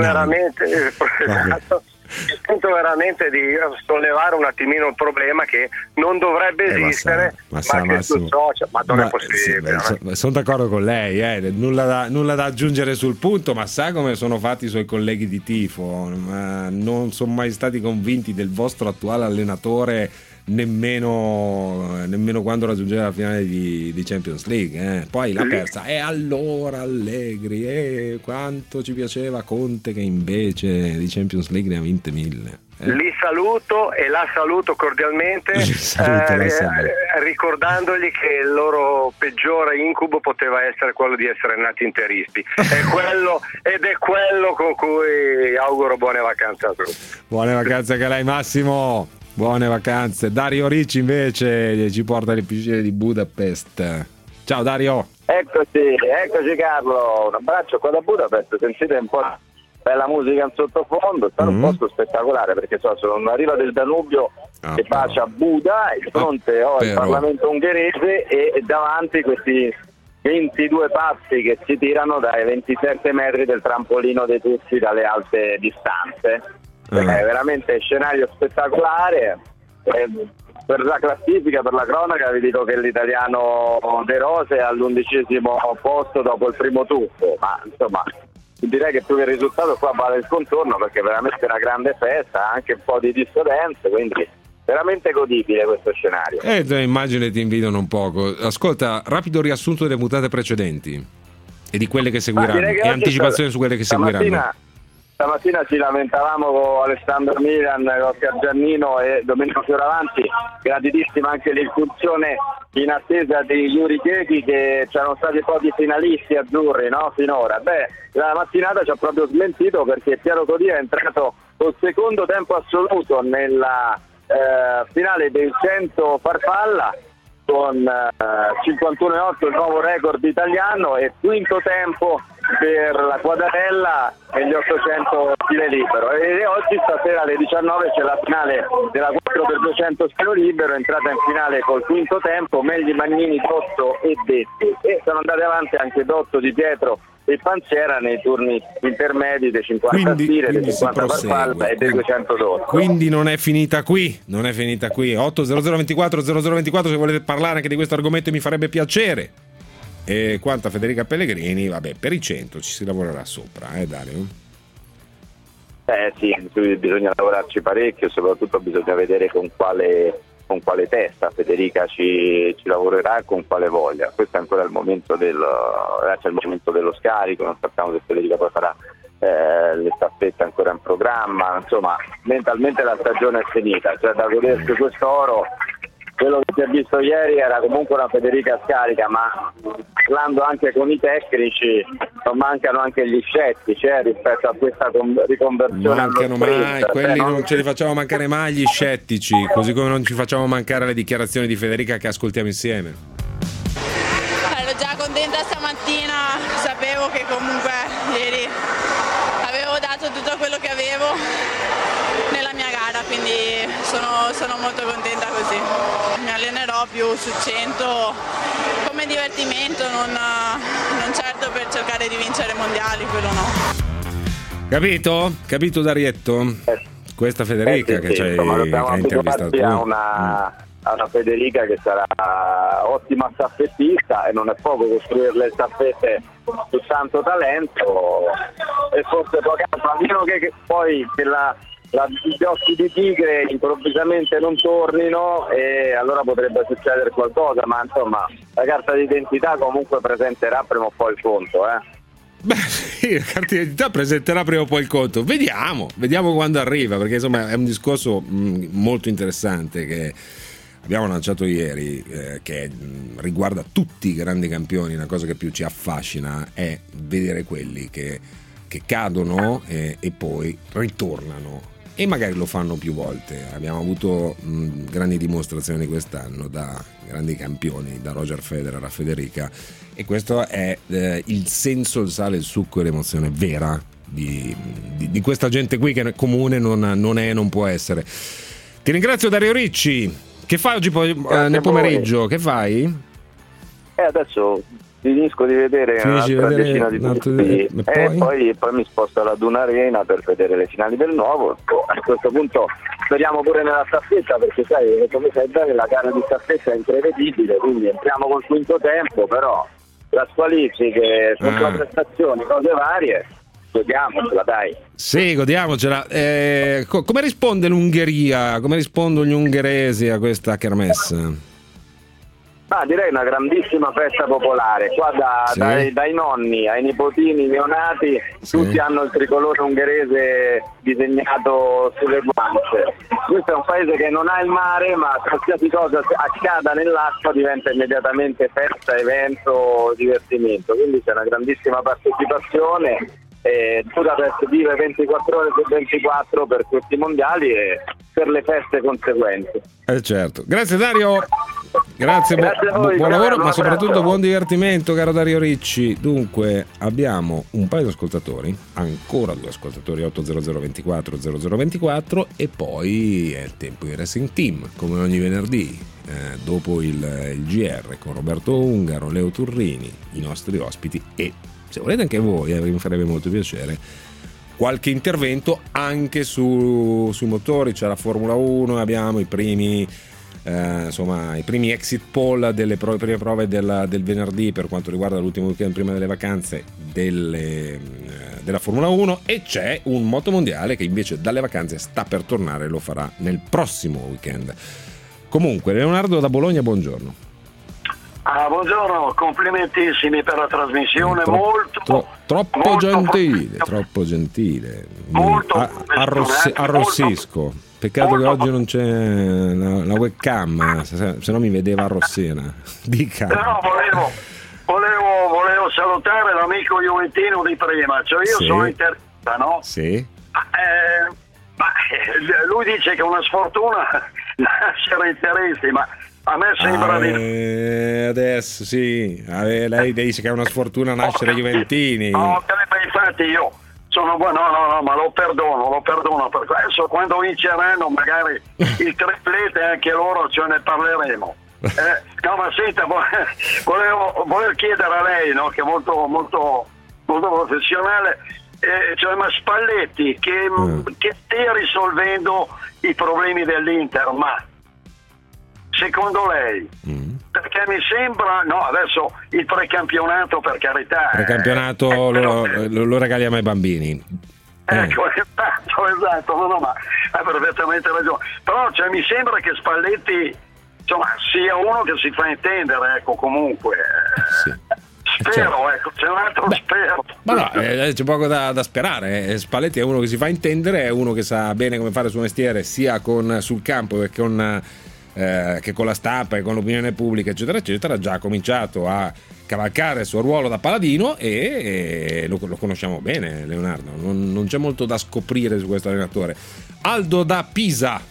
veramente di sollevare un attimino il problema che non dovrebbe esistere, ma che sul social, ma non è possibile. Sono d'accordo con lei, nulla da aggiungere sul punto, ma sa come sono fatti i suoi colleghi di tifo? Non sono mai stati convinti del vostro attuale allenatore nemmeno quando raggiungeva la finale di Champions League, poi l'ha persa, e allora Allegri, quanto ci piaceva Conte, che invece di Champions League ne ha vinte 1000. Li saluto e la saluto cordialmente, ricordandogli che il loro peggiore incubo poteva essere quello di essere nati interisti. È quello con cui auguro buone vacanze a tutti. Buone vacanze anche a lei, Massimo. Buone vacanze. Dario Ricci invece ci porta alle piscine di Budapest. Ciao Dario. Eccoci Carlo, un abbraccio qua da Budapest. Sentite un po' bella musica in sottofondo, è stato un posto spettacolare perché sono una riva del Danubio che bacia Buda, il fronte ho il Parlamento ungherese e davanti questi 22 passi che si tirano dai 27 metri del trampolino dei Tuzi dalle alte distanze. È veramente scenario spettacolare. Per la classifica, per la cronaca, vi dico che l'italiano De Rose è all'11° posto dopo il primo tuffo, ma insomma direi che più che il risultato qua vale il contorno, perché è veramente una grande festa, anche un po' di dissodenze, quindi veramente godibile questo scenario. Immagino ti invidiano un poco. Ascolta, rapido riassunto delle puntate precedenti e di quelle che seguiranno, e anticipazione su quelle che seguiranno. Stamattina ci lamentavamo con Alessandro Milan, Oscar Giannino e Domenico Fioravanti, graditissima anche l'incursione in attesa di Yuri Chiechi, che c'erano stati pochi finalisti azzurri, no? Finora. La mattinata ci ha proprio smentito, perché Piero Codia è entrato col secondo tempo assoluto nella finale del 100 farfalla con 51,8 il nuovo record italiano, e quinto tempo per la Quadarella e gli 800 stile libero. E oggi stasera alle 19 c'è la finale della 4x200 stile libero, entrata in finale col quinto tempo Megli, Magnini, Dotto e Detti, e sono andate avanti anche Dotto, Di Pietro e Pancera nei turni intermedi dei 50 stile, dei 50 farfalla e dei 200 Dotto. Quindi non è finita qui 80024 0024 se volete parlare anche di questo argomento, mi farebbe piacere. E quanto a Federica Pellegrini, per i 100 ci si lavorerà sopra, Dario? Sì, bisogna lavorarci parecchio, soprattutto bisogna vedere con quale con quale testa Federica ci lavorerà e con quale voglia. Questo è ancora il momento c'è il momento dello scarico, non sappiamo se Federica poi farà le staffette ancora in programma, insomma mentalmente la stagione è finita, cioè da godersi quest'oro. Quello che si è visto ieri era comunque una Federica scarica, ma parlando anche con i tecnici non mancano anche gli scettici rispetto a questa riconversione. Mancano mai, quelli non ce li facciamo mancare mai gli scettici, così come non ci facciamo mancare le dichiarazioni di Federica che ascoltiamo insieme. Ero già contenta stamattina, sapevo che comunque ieri avevo dato tutto quello che avevo nella mia gara, quindi sono molto contenta così. Mi allenerò più su 100 come divertimento, non certo per cercare di vincere mondiali, quello no. Capito Darietto? Questa Federica che ci ha intervistato tu. A una Federica che sarà ottima staffettista, e non è poco costruire le staffette su tanto talento, e forse poco altro, a meno che poi gli occhi di tigre improvvisamente non tornino, e allora potrebbe succedere qualcosa, ma insomma la carta d'identità comunque presenterà prima o poi il conto. Beh sì, la carta d'identità presenterà prima o poi il conto, vediamo quando arriva, perché insomma è un discorso molto interessante che abbiamo lanciato ieri, che riguarda tutti i grandi campioni. La cosa che più ci affascina è vedere quelli che cadono e poi ritornano, e magari lo fanno più volte. Abbiamo avuto grandi dimostrazioni quest'anno da grandi campioni, da Roger Federer a Federica, e questo è il senso, il sale, il succo e l'emozione vera di questa gente qui, che comune non è, non può essere. Ti ringrazio Dario Ricci. Che fai oggi nel pomeriggio? Che fai? Adesso finisco di vedere un'altra decina di partite e poi mi sposto alla Duna Arena per vedere le finali del Nuovo. A questo punto speriamo pure nella staffetta, perché sai, come sai bene, la gara di staffetta è imprevedibile, quindi entriamo col quinto tempo, però la squalifiche, prestazioni, cose varie, godiamocela, dai. Sì, godiamocela. Come risponde l'Ungheria? Come rispondono gli ungheresi a questa kermesse? Direi una grandissima festa popolare. Qua dai nonni ai nipotini neonati, tutti hanno il tricolore ungherese disegnato sulle guance. Questo è un paese che non ha il mare, ma qualsiasi cosa accada nell'acqua diventa immediatamente festa, evento, divertimento. Quindi c'è una grandissima partecipazione. Budapest vive 24 ore su 24 per questi mondiali e per le feste conseguenti. Certo. Grazie Dario. Grazie a voi, buon lavoro, ma soprattutto buon divertimento, caro Dario Ricci. Dunque abbiamo un paio di ascoltatori, ancora 2 ascoltatori, 800 24 0024, e poi è il tempo di Racing Team, come ogni venerdì, dopo il GR con Roberto Ungaro, Leo Turrini, i nostri ospiti, e se volete anche voi, mi farebbe molto piacere qualche intervento anche sui motori. C'è la Formula 1, abbiamo i primi exit poll delle prime prove del venerdì per quanto riguarda l'ultimo weekend prima delle vacanze della Formula 1, e c'è un motomondiale che invece dalle vacanze sta per tornare, lo farà nel prossimo weekend. Comunque, Leonardo da Bologna, buongiorno. Buongiorno, complimentissimi per la trasmissione, troppo gentile. Molto arrossisco. Peccato che oggi non c'è la webcam, se no mi vedeva arrossina. Dica. Però volevo salutare l'amico juventino di prima, cioè io sono interista, no? Sì. Lui dice che è una sfortuna essere interisti, ma a me sembra adesso sì, lei dice che è una sfortuna nascere juventini. No, infatti io sono buono, no, ma lo perdono perché adesso quando vinceranno magari il triplete anche loro ce ne parleremo. No, ma senta, volevo chiedere a lei, no, che è molto molto molto professionale, cioè, ma Spalletti che stia risolvendo i problemi dell'Inter, ma secondo lei? Perché mi sembra, no, adesso il precampionato, per carità, precampionato lo regaliamo ai bambini. Ecco, esatto, no, ma hai perfettamente ragione. Però mi sembra che Spalletti, insomma, sia uno che si fa intendere, ecco, comunque. Sì. Spero, ecco, c'è un altro spero. Ma no, c'è poco da sperare. Spalletti è uno che si fa intendere, è uno che sa bene come fare il suo mestiere, sia sul campo che con la stampa e con l'opinione pubblica, eccetera, eccetera. Ha già cominciato a cavalcare il suo ruolo da paladino e lo conosciamo bene, Leonardo. Non c'è molto da scoprire su questo allenatore. Aldo da Pisa.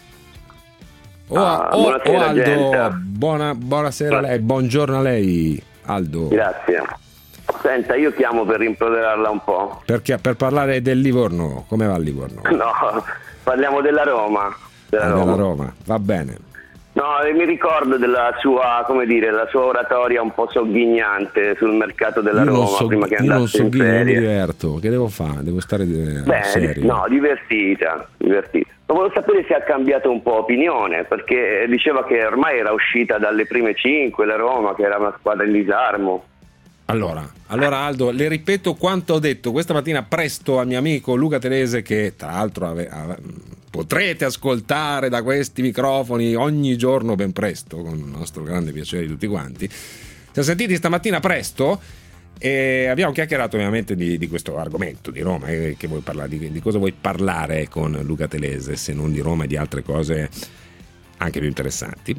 Buonasera, Aldo, buonasera a lei, buongiorno a lei, Aldo. Grazie. Senta, io chiamo per rimproverarla un po'. Perché? Per parlare del Livorno. Come va il Livorno? No, parliamo della Roma. Della Roma, va bene. No, mi ricordo della sua, la sua oratoria un po' sogghignante sul mercato della Roma prima che andasse in ferie. Non mi diverto, che devo fare? Devo stare serio. No, divertita. Ma volevo sapere se ha cambiato un po' opinione, perché diceva che ormai era uscita dalle prime 5 la Roma, che era una squadra in disarmo. Allora Aldo, le ripeto quanto ho detto questa mattina presto al mio amico Luca Telese, che tra l'altro potrete ascoltare da questi microfoni ogni giorno ben presto, con il nostro grande piacere di tutti quanti. Siamo sentiti stamattina presto e abbiamo chiacchierato ovviamente di questo argomento di Roma. Che vuoi parlare, di cosa vuoi parlare con Luca Telese, se non di Roma e di altre cose anche più interessanti.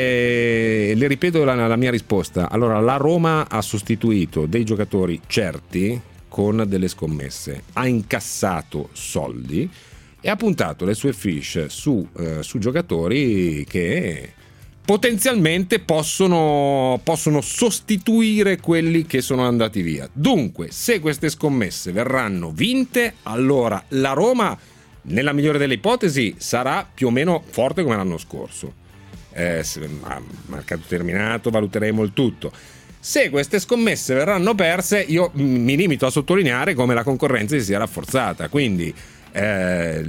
Le ripeto la mia risposta. Allora, la Roma ha sostituito dei giocatori certi con delle scommesse, ha incassato soldi e ha puntato le sue fiche su giocatori che potenzialmente possono sostituire quelli che sono andati via. Dunque, se queste scommesse verranno vinte, allora la Roma, nella migliore delle ipotesi, sarà più o meno forte come l'anno scorso. Mercato terminato, valuteremo il tutto. Se queste scommesse verranno perse, io mi limito a sottolineare come la concorrenza si sia rafforzata. Quindi c'è,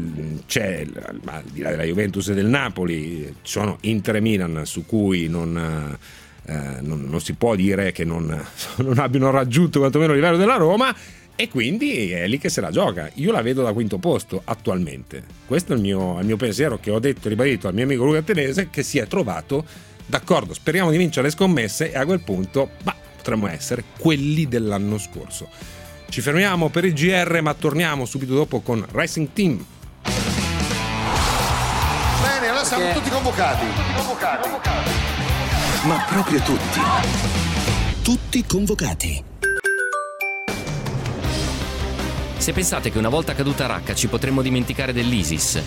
al di là della Juventus e del Napoli, ci sono Inter e Milan su cui non si può dire che non abbiano raggiunto quantomeno il livello della Roma, e quindi è lì che se la gioca. Io la vedo da quinto posto attualmente. Questo è il mio pensiero, che ho detto, ribadito al mio amico Luca Telese, che si è trovato d'accordo. Speriamo di vincere le scommesse e a quel punto potremmo essere quelli dell'anno scorso. Ci fermiamo per il GR, ma torniamo subito dopo con Racing Team. Bene, allora siamo tutti convocati. Ma proprio tutti convocati. Se pensate che una volta caduta Raqqa ci potremmo dimenticare dell'ISIS,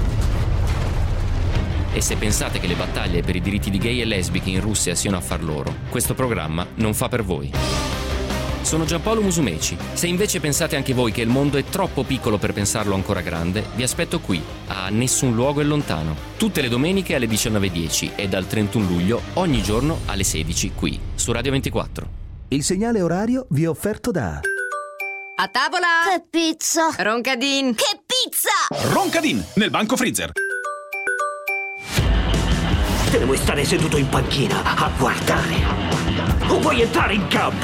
e se pensate che le battaglie per i diritti di gay e lesbiche in Russia siano affar loro, questo programma non fa per voi. Sono Giampaolo Musumeci. Se invece pensate anche voi che il mondo è troppo piccolo per pensarlo ancora grande, vi aspetto qui, a Nessun Luogo è Lontano, tutte le domeniche alle 19:10 e dal 31 luglio ogni giorno alle 16 qui, su Radio 24. Il segnale orario vi è offerto da... A tavola! Che pizza! Roncadin! Che pizza! Roncadin, nel banco freezer. Te ne vuoi stare seduto in panchina a guardare? O vuoi entrare in campo?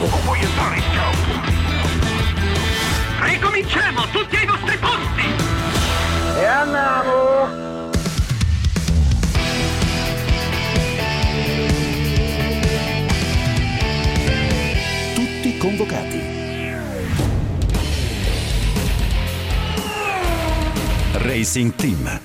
Ricominciamo, tutti ai vostri posti! E andiamo! Tutti convocati. Racing Team.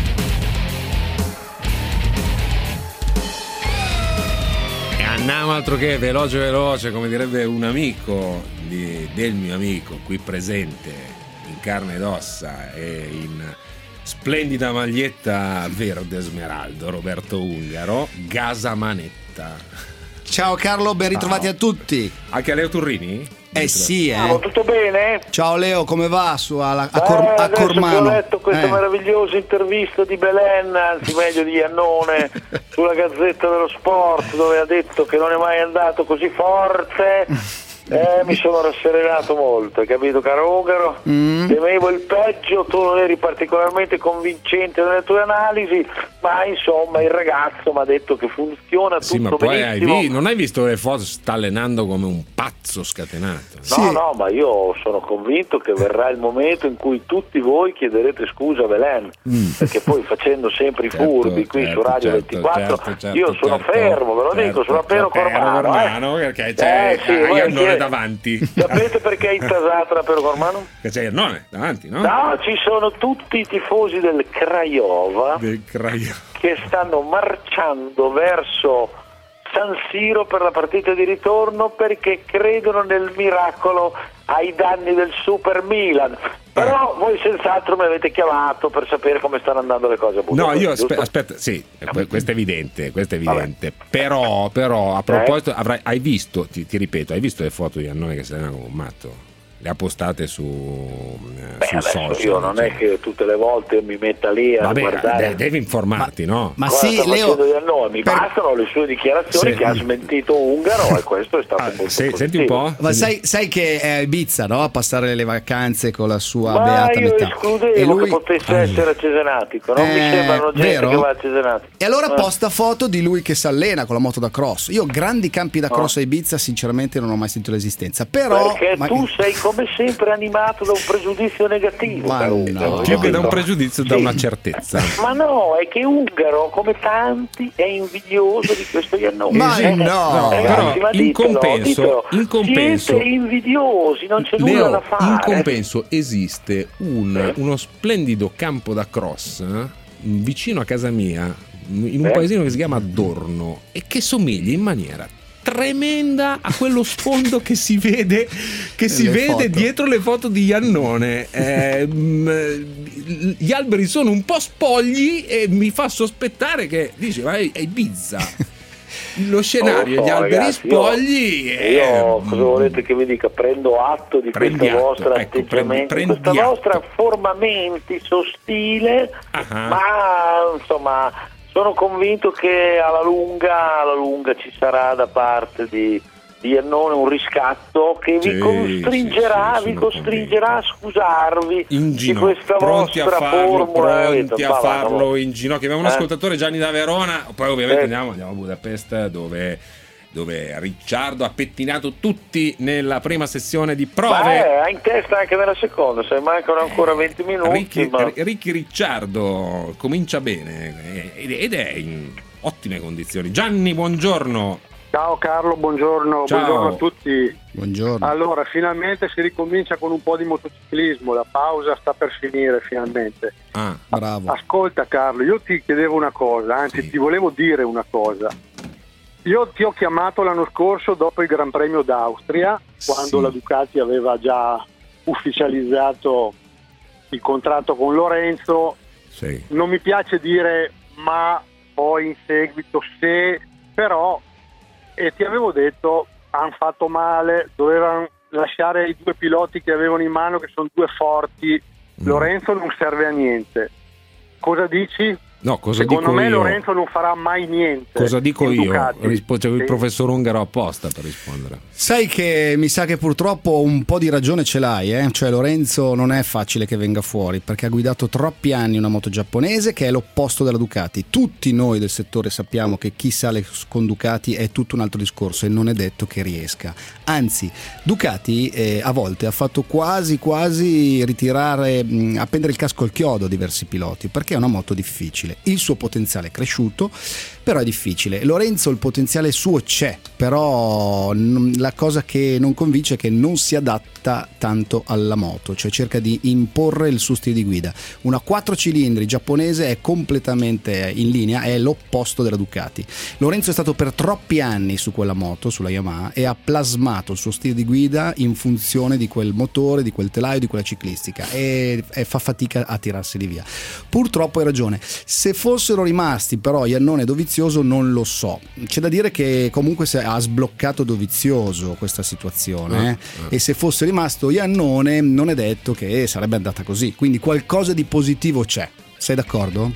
E andiamo altro che veloce, come direbbe un amico del mio amico qui presente in carne ed ossa e in splendida maglietta verde smeraldo, Roberto Ungaro, Gasamanetta. Ciao Carlo, ben ritrovati a tutti. Anche a Leo Turrini? Sì, Ciao, tutto bene? Ciao Leo, come va a Cormano? Ho letto questa meravigliosa meravigliosa intervista di Belen, anzi meglio di Iannone, sulla Gazzetta dello Sport, dove ha detto che non è mai andato così forte Mi sono rasserenato molto, hai capito, caro Ungaro? Temevo il peggio, tu non eri particolarmente convincente nelle tue analisi, ma insomma il ragazzo mi ha detto che funziona tutto ma poi benissimo. non hai visto le foto? Sta allenando come un pazzo scatenato. No, ma io sono convinto che verrà il momento in cui tutti voi chiederete scusa a Belen, perché poi facendo sempre i furbi qui su Radio 24, io sono fermo, ve lo dico, sono appena Cormano. Perché c'è Iannone davanti. Sapete perché è intasato da Pero Cormano? Che c'è Iannone davanti, no? No, ci sono tutti i tifosi del Craiova che stanno marciando verso San Siro per la partita di ritorno perché credono nel miracolo ai danni del Super Milan. Però voi senz'altro mi avete chiamato per sapere come stanno andando le cose a Budapest. No, io aspetta, sì, questo è evidente. Però a proposito, hai visto, ti ripeto, hai visto le foto di Iannone che si allena come un matto? Le ha postate sul social. Io non è che tutte le volte mi metta lì a guardare. Devi informarti, no? Ma sì, Leo, mi bastano le sue dichiarazioni che ha smentito Ungaro e questo è stato molto senti un po'. Ma sai che è a Ibiza, no? A passare le vacanze con la sua ma beata io metà. escludevo che potesse essere cesenatico, non mi sembrano gente vero? che va a cesenatico. E allora posta foto di lui che si allena con la moto da cross. Io grandi campi da cross a Ibiza sinceramente non ho mai sentito l'esistenza, però perché tu sei come sempre animato da un pregiudizio negativo, più che da un pregiudizio, da una certezza. Ma no, è che Ungaro, come tanti, è invidioso di questo Iannone. Però in compenso siete invidiosi, non c'è nulla da fare. In compenso esiste uno splendido campo da cross vicino a casa mia, in un paesino che si chiama Dorno, e che somiglia in maniera tremenda a quello sfondo che si vede dietro le foto di Iannone. Gli alberi sono un po' spogli e mi fa sospettare che dice ma è Ibiza. Lo scenario, gli alberi ragazzi, spogli. Io cosa volete che vi dica? Prendo atto di questo vostro atteggiamento, di questa vostra forma mentis ostile, ma insomma sono convinto che alla lunga ci sarà da parte di Iannone un riscatto che vi costringerà a scusarvi di questa vostra formula. Pronti a farlo in ginocchio. Abbiamo un ascoltatore, Gianni da Verona, poi ovviamente andiamo a Budapest dove Ricciardo ha pettinato tutti nella prima sessione di prove. Ha in testa anche nella seconda, se mancano ancora 20 minuti. Ricky Ricciardo comincia bene ed è in ottime condizioni. Gianni, buongiorno. Ciao Carlo, buongiorno. Ciao. Buongiorno a tutti. Buongiorno. Allora, finalmente si ricomincia con un po' di motociclismo, la pausa sta per finire finalmente. Bravo. Ascolta Carlo, io ti chiedevo una cosa, anzi ti volevo dire una cosa. Io ti ho chiamato l'anno scorso dopo il Gran Premio d'Austria, quando la Ducati aveva già ufficializzato il contratto con Lorenzo. Non mi piace dire ma poi in seguito se, però ti avevo detto hanno fatto male, dovevano lasciare i due piloti che avevano in mano, che sono due forti. Lorenzo non serve a niente. Cosa dici? No, secondo me Lorenzo non farà mai niente. Cosa dico io? C'è il Sì. professor Ungaro apposta per rispondere. Sai che mi sa che purtroppo un po' di ragione ce l'hai, Cioè Lorenzo non è facile che venga fuori perché ha guidato troppi anni una moto giapponese che è l'opposto della Ducati. Tutti noi del settore sappiamo che chi sale con Ducati è tutto un altro discorso e non è detto che riesca. Anzi, Ducati a volte ha fatto quasi ritirare, appendere il casco al chiodo a diversi piloti perché è una moto difficile. Il suo potenziale è cresciuto, però è difficile. Lorenzo il potenziale suo c'è, però la cosa che non convince è che non si adatta tanto alla moto, cioè cerca di imporre il suo stile di guida. Una 4 cilindri giapponese è completamente in linea, è l'opposto della Ducati. Lorenzo è stato per troppi anni su quella moto, sulla Yamaha, e ha plasmato il suo stile di guida in funzione di quel motore, di quel telaio, di quella ciclistica e fa fatica a tirarseli via. Purtroppo hai ragione. Se fossero rimasti però Iannone e Dovizioso non lo so. C'è da dire che comunque ha sbloccato Dovizioso questa situazione e se fosse rimasto Iannone non è detto che sarebbe andata così, quindi qualcosa di positivo c'è. Sei d'accordo?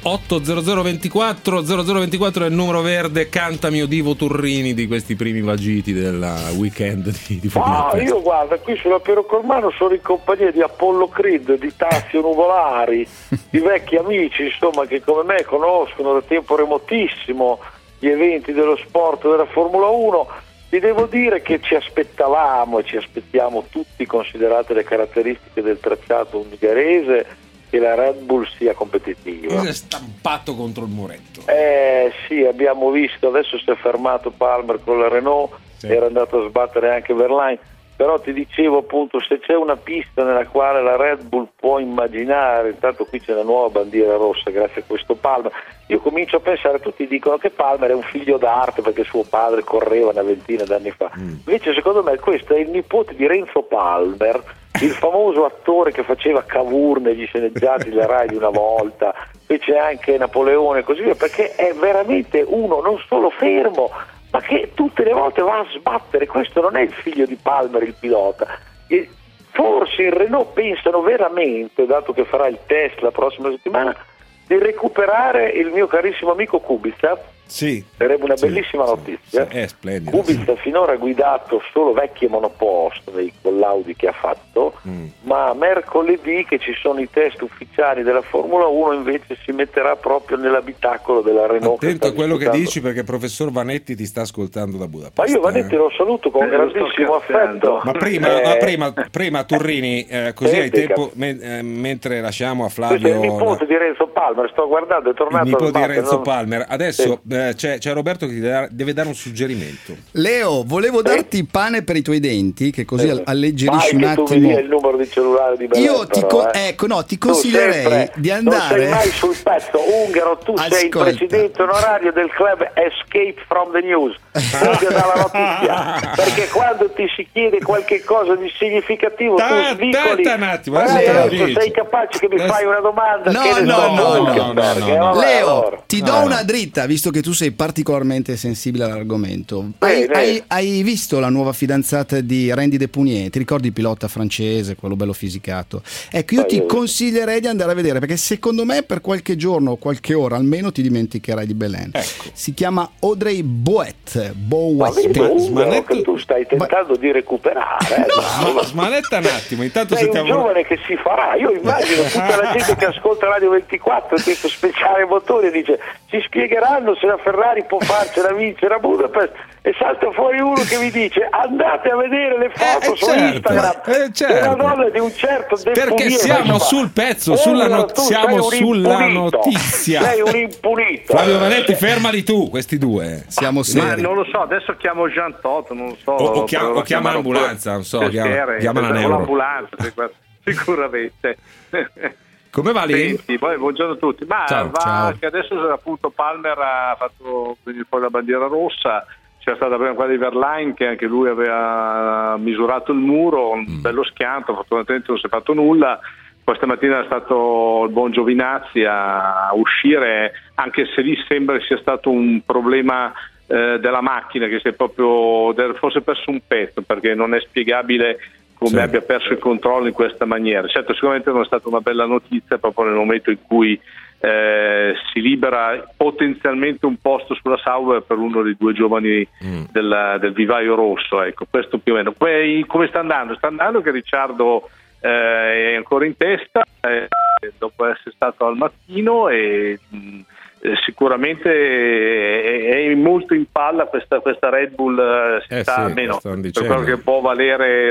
80024 0024 è il numero verde. Cantami o Divo Turrini di questi primi vagiti del weekend di Formula 3. Io guarda, qui sulla Piero Colmano sono in compagnia di Apollo Creed, di Tazio Nuvolari, di vecchi amici insomma che come me conoscono da tempo remotissimo gli eventi dello sport della Formula 1. Ti devo dire che ci aspettavamo e ci aspettiamo tutti, considerate le caratteristiche del tracciato ungherese, che la Red Bull sia competitiva. Si è stampato contro il muretto. Sì, abbiamo visto, adesso si è fermato Palmer con la Renault, era andato a sbattere anche Verlaine, però ti dicevo appunto, se c'è una pista nella quale la Red Bull può immaginare, intanto qui c'è la nuova bandiera rossa grazie a questo Palmer, io comincio a pensare, tutti dicono che Palmer è un figlio d'arte perché suo padre correva una ventina d'anni fa, invece secondo me questo è il nipote di Renzo Palmer, il famoso attore che faceva Cavour negli sceneggiati della Rai di una volta, fece anche Napoleone e così via, perché è veramente uno non solo fermo, ma che tutte le volte va a sbattere. Questo non è il figlio di Palmer, il pilota. E forse in Renault pensano veramente, dato che farà il test la prossima settimana, di recuperare il mio carissimo amico Kubica. Sì. Sarebbe una bellissima notizia. È splendido. Kubica finora ha guidato solo vecchie monoposto nei collaudi che ha fatto, ma mercoledì, che ci sono i test ufficiali della Formula 1, invece si metterà proprio nell'abitacolo della Renault. Attento a quello che dici, perché il professor Vanetti ti sta ascoltando da Budapest. Ma io Vanetti lo saluto con grandissimo affetto. Ma prima Turrini, così hai tempo, mentre lasciamo a Flavio. Questo è il nipote di Renzo Palmer, sto guardando, è tornato il nipote di Renzo Palmer. Adesso c'è Roberto che ti deve dare un suggerimento. Leo, volevo darti pane per i tuoi denti, che così alleggerisci un attimo. Tu mi dia il numero di cellulare di Belen, io ti consiglierei di andare. Non sei mai sul pezzo, Ungaro, tu sei il presidente onorario del club Escape from the News. Fugge dalla notizia, perché quando ti si chiede qualche cosa di significativo tu svicoli. Un attimo, sei capace che mi fai una domanda? No. Leo, ti do una dritta, visto che tu sei particolarmente sensibile all'argomento. Hai visto la nuova fidanzata di Randy Depunier? Ti ricordi il pilota francese, quello bello fisicato? Ecco, io ti consiglierei di andare a vedere, perché secondo me per qualche giorno o qualche ora almeno ti dimenticherai di Belen. Ecco. Si chiama Audrey Bouet. Che tu stai tentando di recuperare. Smanetta un attimo, intanto sei un giovane che si farà. Io immagino tutta la gente che ascolta Radio 24 questo speciale motori e dice: ci spiegheranno se la Ferrari può farcela vincere a Budapest, e salta fuori uno che vi dice: andate a vedere le foto su Instagram della donna di un certo Depunier. Perché siamo sul pezzo, siamo sulla notizia. Sei un impunito. Flavio Vanetti, fermali tu questi due. Siamo seri. Ma non lo so, adesso chiamo Jean Todt, non so. O chiama l'ambulanza, non so, chiama la neuro. L'ambulanza, sicuramente. Come va lì? Senti, poi buongiorno a tutti. Ciao. Che adesso appunto Palmer ha fatto venire poi la bandiera rossa, c'era stata prima quella di Verlaine che anche lui aveva misurato il muro, un bello schianto, fortunatamente non si è fatto nulla. Poi stamattina è stato il buon Giovinazzi a uscire, anche se lì sembra sia stato un problema della macchina, che si è proprio forse perso un pezzo, perché non è spiegabile come abbia perso il controllo in questa maniera. Certo, sicuramente non è stata una bella notizia proprio nel momento in cui si libera potenzialmente un posto sulla Sauber per uno dei due giovani del vivaio rosso. Ecco, questo più o meno. Poi come sta andando? Sta andando che Ricciardo è ancora in testa dopo essere stato al mattino, e sicuramente è molto in palla questa Red Bull, almeno per quello che può valere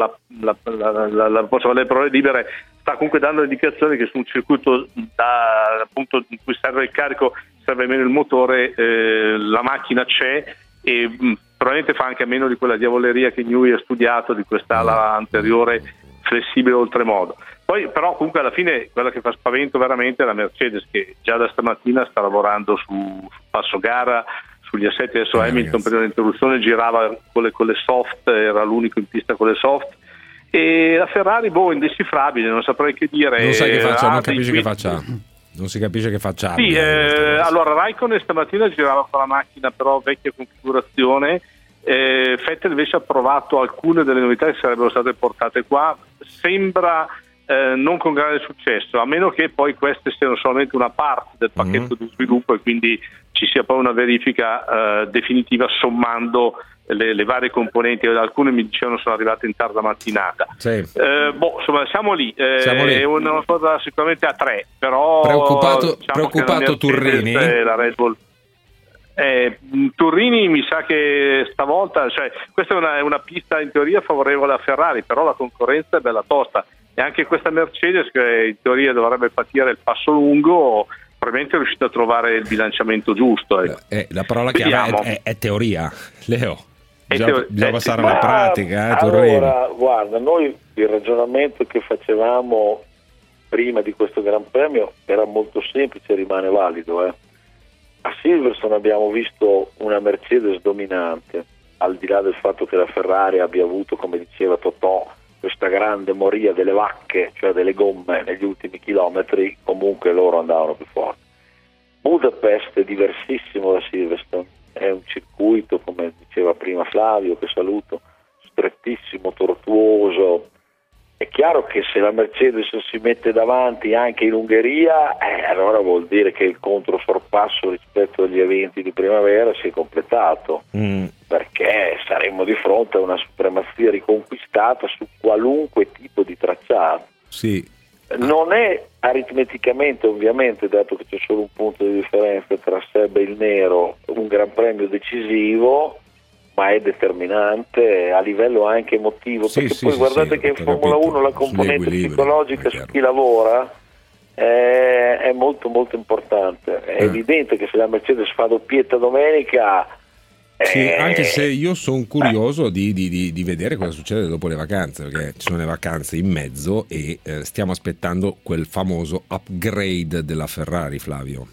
possa valere parole libere, sta comunque dando indicazioni che su un circuito appunto in cui serve il carico, serve meno il motore, la macchina c'è, e probabilmente fa anche a meno di quella diavoleria che Newey ha studiato, di quest'ala anteriore flessibile oltremodo. Poi però comunque alla fine quella che fa spavento veramente è la Mercedes, che già da stamattina sta lavorando su passo gara, sugli assetti. Adesso Hamilton per l'interruzione girava con le soft, era l'unico in pista con le soft, e la Ferrari indecifrabile, non saprei che dire. Non sai che faccia, non capisce che faccia. Non si capisce che faccia. Sì, allora Raikkonen stamattina girava con la macchina però vecchia configurazione. Vettel invece ha provato alcune delle novità che sarebbero state portate qua. Sembra non con grande successo, a meno che poi queste siano solamente una parte del pacchetto di sviluppo e quindi ci sia poi una verifica definitiva sommando le varie componenti. Alcune mi dicevano sono arrivate in tarda mattinata. Insomma siamo lì, è una cosa sicuramente a 3, però preoccupato Turrini. La Red Bull Turrini mi sa che stavolta, cioè, questa è una pista in teoria favorevole a Ferrari, però la concorrenza è bella tosta e anche questa Mercedes, che in teoria dovrebbe patire il passo lungo, probabilmente è riuscita a trovare il bilanciamento giusto. La parola chiave è teoria, Leo. Bisogna passare alla pratica. Allora, guarda, noi il ragionamento che facevamo prima di questo Gran Premio era molto semplice e rimane valido. A Silverstone abbiamo visto una Mercedes dominante, al di là del fatto che la Ferrari abbia avuto, come diceva Totò, questa grande moria delle vacche, cioè delle gomme negli ultimi chilometri, comunque loro andavano più forti. Budapest è diversissimo da Silverstone, è un circuito, come diceva prima Flavio, che saluto, strettissimo, tortuoso. È chiaro che se la Mercedes si mette davanti anche in Ungheria, allora vuol dire che il controsorpasso rispetto agli eventi di primavera si è completato, perché saremmo di fronte a una supremazia riconquistata su qualunque tipo di tracciato. Non è aritmeticamente, ovviamente, dato che c'è solo un punto di differenza tra Seb e il nero, un Gran Premio decisivo, ma è determinante a livello anche emotivo, perché poi guardate che in Formula 1 la componente psicologica su chi lavora è molto molto importante. È evidente che se la Mercedes fa doppietta domenica, anche se io sono curioso di vedere cosa succede dopo le vacanze, perché ci sono le vacanze in mezzo e stiamo aspettando quel famoso upgrade della Ferrari, Flavio.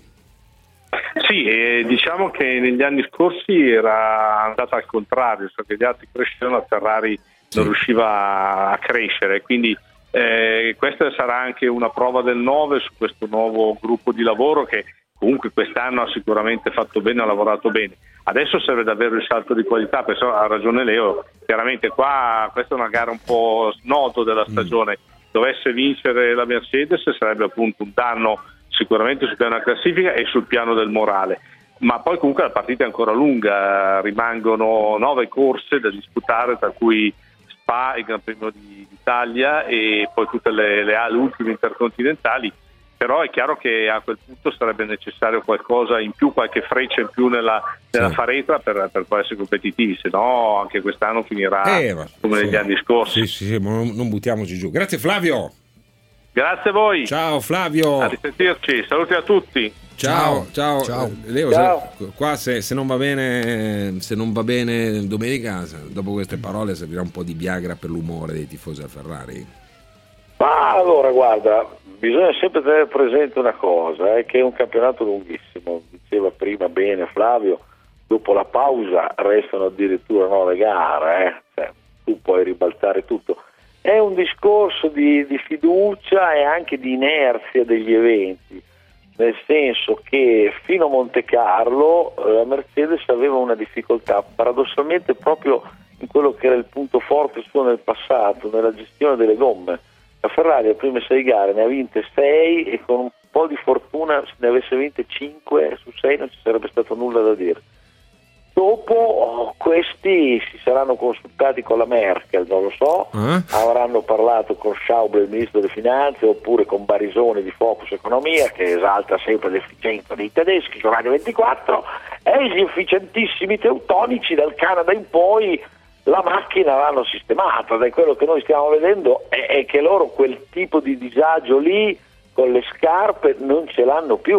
Sì, diciamo che negli anni scorsi era andata al contrario, cioè che gli altri crescevano, la Ferrari non riusciva a crescere, quindi questa sarà anche una prova del 9 su questo nuovo gruppo di lavoro che comunque quest'anno ha sicuramente fatto bene, ha lavorato bene. Adesso serve davvero il salto di qualità, perché ha ragione Leo, chiaramente questa è una gara un po' snodo della stagione, dovesse vincere la Mercedes sarebbe appunto un danno sicuramente sul piano della classifica e sul piano del morale, ma poi comunque la partita è ancora lunga, rimangono 9 corse da disputare, tra cui Spa, il Gran Premio d'Italia e poi tutte le ultime intercontinentali, però è chiaro che a quel punto sarebbe necessario qualcosa in più, qualche freccia in più nella faretra per poi essere competitivi, se no anche quest'anno finirà come negli anni scorsi. Sì, ma non buttiamoci giù. Grazie Flavio. Grazie a voi. Ciao Flavio. A risentirci. Saluti a tutti. Ciao. Leo, qua se non va bene domenica, dopo queste parole servirà un po' di Viagra per l'umore dei tifosi a Ferrari. Ma allora guarda, bisogna sempre tenere presente una cosa, che è un campionato lunghissimo, diceva prima bene Flavio, dopo la pausa restano addirittura 9 gare, cioè, tu puoi ribaltare tutto. È un discorso di fiducia e anche di inerzia degli eventi, nel senso che fino a Monte Carlo la Mercedes aveva una difficoltà, paradossalmente proprio in quello che era il punto forte suo nel passato, nella gestione delle gomme. La Ferrari le prime 6 gare ne ha vinte 6 e con un po' di fortuna, se ne avesse vinte 5 su 6 non ci sarebbe stato nulla da dire. Dopo questi si saranno consultati con la Merkel, non lo so, avranno parlato con Schauble, il ministro delle finanze, oppure con Barisoni di Focus Economia, che esalta sempre l'efficienza dei tedeschi su Radio 24, e gli efficientissimi teutonici dal Canada in poi la macchina l'hanno sistemata. Da quello che noi stiamo vedendo è che loro quel tipo di disagio lì con le scarpe non ce l'hanno più.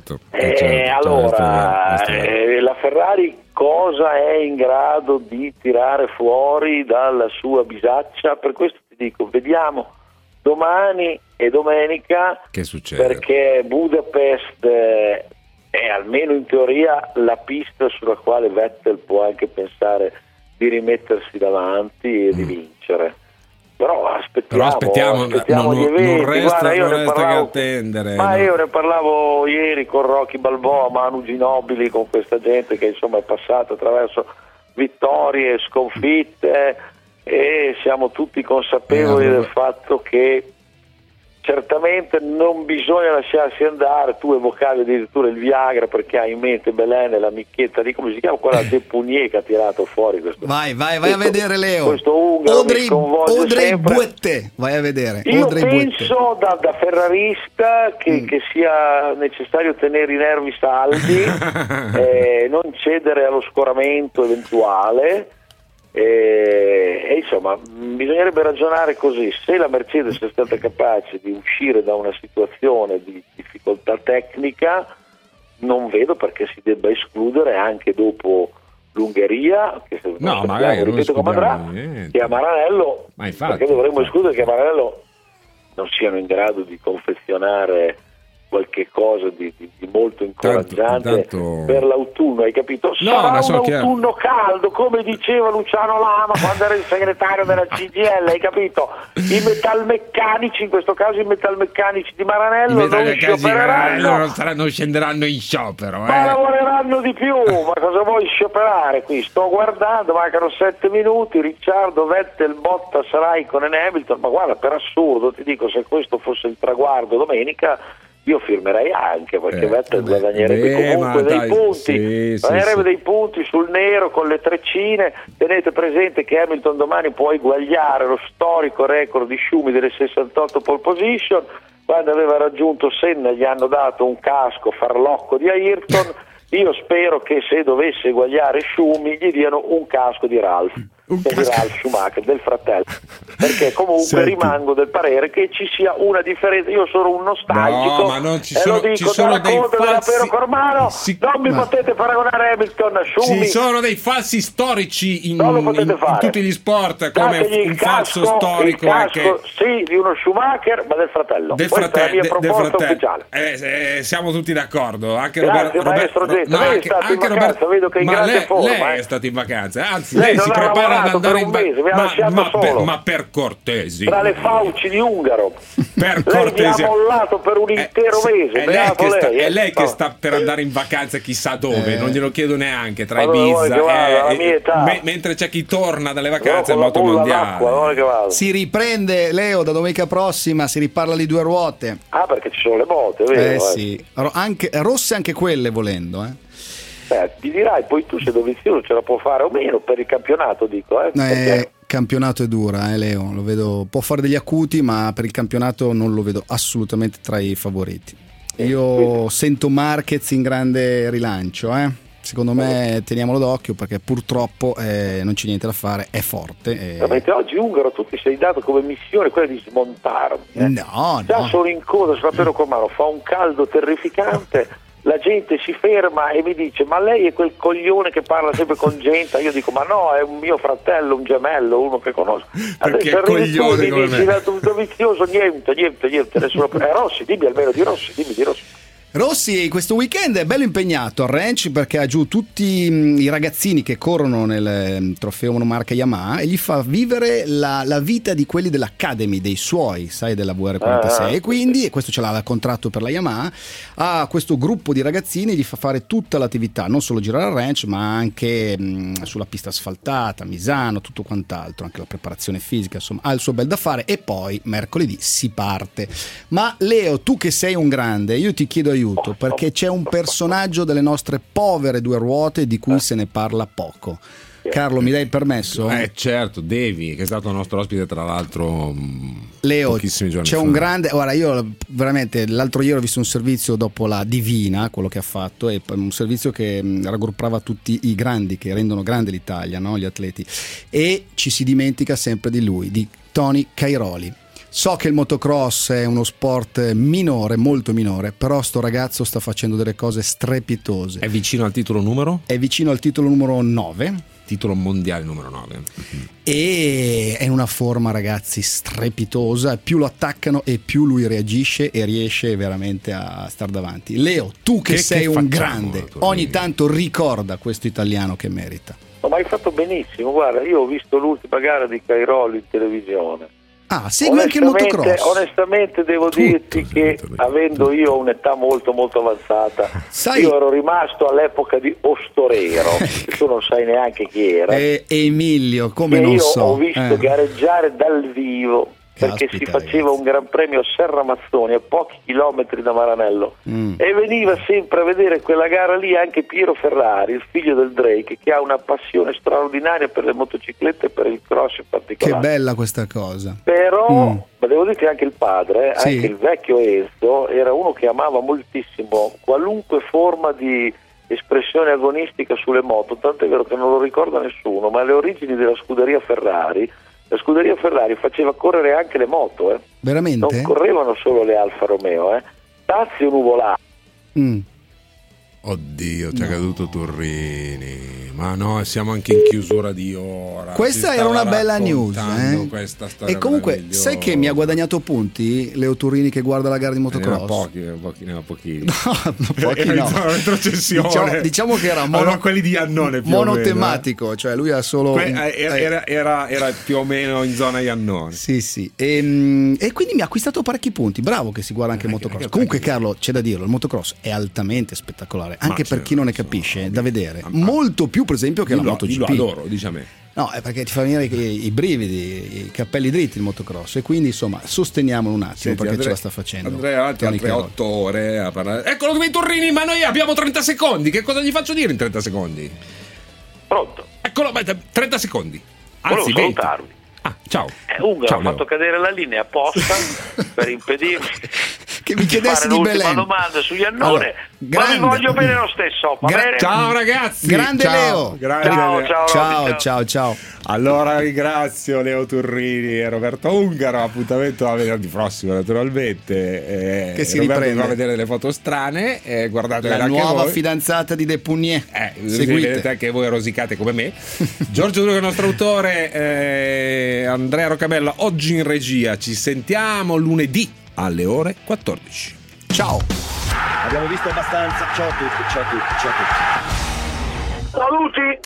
Allora la Ferrari cosa è in grado di tirare fuori dalla sua bisaccia? Per questo ti dico, vediamo domani e domenica che succede, perché Budapest è almeno in teoria la pista sulla quale Vettel può anche pensare di rimettersi davanti e di vincere. Però aspettiamo non resta che attendere. Ma io ne parlavo ieri con Rocky Balboa, Manu Ginobili, con questa gente che insomma è passata attraverso vittorie, sconfitte, e siamo tutti consapevoli del fatto che certamente non bisogna lasciarsi andare. Tu evocavi addirittura il Viagra perché hai in mente Belen e la micchietta di, come si chiama, quella De Pugnier che ha tirato fuori questo. Vai a vedere, Leo. Questo ungaro mi sconvolge Audrey sempre. Bouette, vai a vedere. Io Audrey penso da ferrarista che sia necessario tenere i nervi saldi, non cedere allo scoramento eventuale. E insomma bisognerebbe ragionare così: se la Mercedes è stata capace di uscire da una situazione di difficoltà tecnica, non vedo perché si debba escludere anche dopo l'Ungheria, che se no, magari ripeto come andrà, che a Maranello, perché dovremmo escludere che a Maranello non siano in grado di confezionare qualche cosa di molto incoraggiante per l'autunno, hai capito? Sarà un autunno caldo, come diceva Luciano Lama quando era il segretario della CGIL, hai capito? I metalmeccanici, in questo caso i metalmeccanici di Maranello non scenderanno in sciopero, ma lavoreranno di più. Ma cosa vuoi scioperare qui? Sto guardando, mancano 7 minuti, Ricciardo, Vettel, Bottas, Raikkonen e Hamilton. Ma guarda, per assurdo ti dico, se questo fosse il traguardo domenica io firmerei anche, perché Vettel guadagnerebbe comunque dei punti, dei punti sul nero con le treccine. Tenete presente che Hamilton domani può eguagliare lo storico record di Schumi delle 68 pole position. Quando aveva raggiunto Senna gli hanno dato un casco farlocco di Ayrton. Io spero che se dovesse eguagliare Schumi gli diano un casco di Ralf. Di Ralf Schumacher, del fratello, perché comunque rimango del parere che ci sia una differenza. Io sono un nostalgico, ma non ci sono, lo dico, ci sono dei falsi, Cormano, non mi potete paragonare Hamilton a Schumi. Ci sono dei falsi storici in tutti gli sport, come un falso storico il casco, sì, di uno Schumacher, ma del fratello. Questa è la mia proposta ufficiale. Siamo tutti d'accordo, anche Roberto Getto. Lei è stato in vacanza, vedo che è in grande forma. Lei è stato in vacanza, anzi lei si prepara ad andare in vacanza, ma per cortesia, tra le fauci di Ungaro, per cortesia, lei mi ha mollato per un intero mese. È lei che sta per andare in vacanza chissà dove, non glielo chiedo neanche, tra Ibiza mentre c'è chi torna dalle vacanze in moto mondiale. Si riprende, Leo, da domenica prossima si riparla di due ruote. Perché ci sono le moto, è vero? Sì, anche rosse, anche quelle volendo, ti dirai poi tu se Dovizioso ce la può fare o meno per il campionato, dico. Campionato è dura, Leo, lo vedo, può fare degli acuti, ma per il campionato non lo vedo assolutamente tra i favoriti. Io sento Marquez in grande rilancio, secondo me teniamolo d'occhio, perché purtroppo non c'è niente da fare, è forte. Veramente oggi Ungaro tu ti sei dato come missione quella di smontarmi. Già sono in coda sulla Piero Cormano, fa un caldo terrificante. La gente si ferma e mi dice: ma lei è quel coglione che parla sempre con gente? Io dico: ma no, è un mio fratello, un gemello, uno che conosco. Perché è coglione come me? Dovizioso, niente. Nessuno. Rossi, dimmi almeno di Rossi, di Rossi. Rossi questo weekend è bello impegnato al ranch, perché ha giù tutti i ragazzini che corrono nel trofeo monomarca Yamaha e gli fa vivere la vita di quelli dell'Academy, dei suoi, sai, della VR46, e quindi, e questo ce l'ha il contratto per la Yamaha, ha questo gruppo di ragazzini, gli fa fare tutta l'attività, non solo girare al ranch ma anche sulla pista asfaltata, Misano, tutto quant'altro, anche la preparazione fisica, insomma ha il suo bel da fare, e poi mercoledì si parte. Ma Leo, tu che sei un grande, io ti chiedo aiuto, perché c'è un personaggio delle nostre povere due ruote di cui se ne parla poco. Carlo, mi dai il permesso? Certo, devi, che è stato nostro ospite tra l'altro Leo, pochissimi giorni c'è fa. un grande, guarda, io veramente l'altro ieri ho visto un servizio dopo la Divina, quello che ha fatto, e un servizio che raggruppava tutti i grandi che rendono grande l'Italia, no? Gli atleti, e ci si dimentica sempre di lui, di Tony Cairoli. So che il motocross è uno sport minore, molto minore, però sto ragazzo sta facendo delle cose strepitose. È vicino al titolo numero? È vicino al titolo numero 9. Titolo mondiale numero 9. E è in una forma, ragazzi, strepitosa. Più lo attaccano e più lui reagisce e riesce veramente a star davanti. Leo, tu che sei un grande, ogni tanto ricorda questo italiano che merita. Ma hai fatto benissimo, guarda, io ho visto l'ultima gara di Cairoli in televisione. Segui anche il motocross? Onestamente devo dirti che avendo io un'età molto molto avanzata, io ero rimasto all'epoca di Ostorero, che tu non sai neanche chi era. Emilio, come non io so. Ho visto gareggiare dal vivo perché si faceva un Gran Premio a Serramazzoni, a pochi chilometri da Maranello, e veniva sempre a vedere quella gara lì anche Piero Ferrari, il figlio del Drake, che ha una passione straordinaria per le motociclette e per il cross in particolare. Che bella questa cosa. Però, ma devo dire che anche il padre, Sì. anche il vecchio Enzo, era uno che amava moltissimo qualunque forma di espressione agonistica sulle moto, tanto è vero che non lo ricorda nessuno, ma le origini della scuderia Ferrari, la scuderia Ferrari faceva correre anche le moto, Veramente? non correvano solo le Alfa Romeo, Tazio Nuvolà. Oddio, ci è caduto Turrini. Ma no, siamo anche in chiusura di ora. Questa era una bella news, questa storia e comunque meravigliosa. sai che mi ha guadagnato punti Leo Turrini che guarda la gara di motocross? Ne ha pochi. Pochi no. Retrocessione. Diciamo che era quelli di Iannone più monotematico, cioè lui ha solo era più o meno in zona Iannone. Sì. E quindi mi ha acquistato parecchi punti. Bravo che si guarda anche il motocross. Comunque Carlo, c'è da dirlo, il motocross è altamente spettacolare, anche per chi non ne capisce, da vedere. Molto più per esempio che la MotoGP. Io lo adoro, diciamo. No, è perché ti fa venire i brividi, i capelli dritti il motocross, e quindi insomma sosteniamolo un attimo. Senti, perché ce la sta facendo. Andrea avanti altre 8 ore a parlare. Eccolo qui Turrini, ma noi abbiamo 30 secondi. Che cosa gli faccio dire in 30 secondi? Pronto? Eccolo, 30 secondi. Anzi, volevo salutarvi. Ciao. Ungaro ha fatto cadere la linea apposta per impedirmi che mi chiedessi di fare di l'ultima Belen. domanda su Iannone, ma vi voglio bene lo stesso, va bene? Ciao ragazzi, grande ciao. Leo, ciao. Allora ringrazio Leo Turrini e Roberto Ungaro. Appuntamento a venerdì prossimo, naturalmente. Che si Roberto riprende. va a vedere le foto strane, guardate La nuova fidanzata di De Pugnier. Vedete anche voi rosicate come me. Giorgio Druga, il nostro autore, Andrea Roccabella oggi in regia. Ci sentiamo lunedì alle ore 14. Ciao. Abbiamo visto abbastanza. Ciao a tutti. Saluti.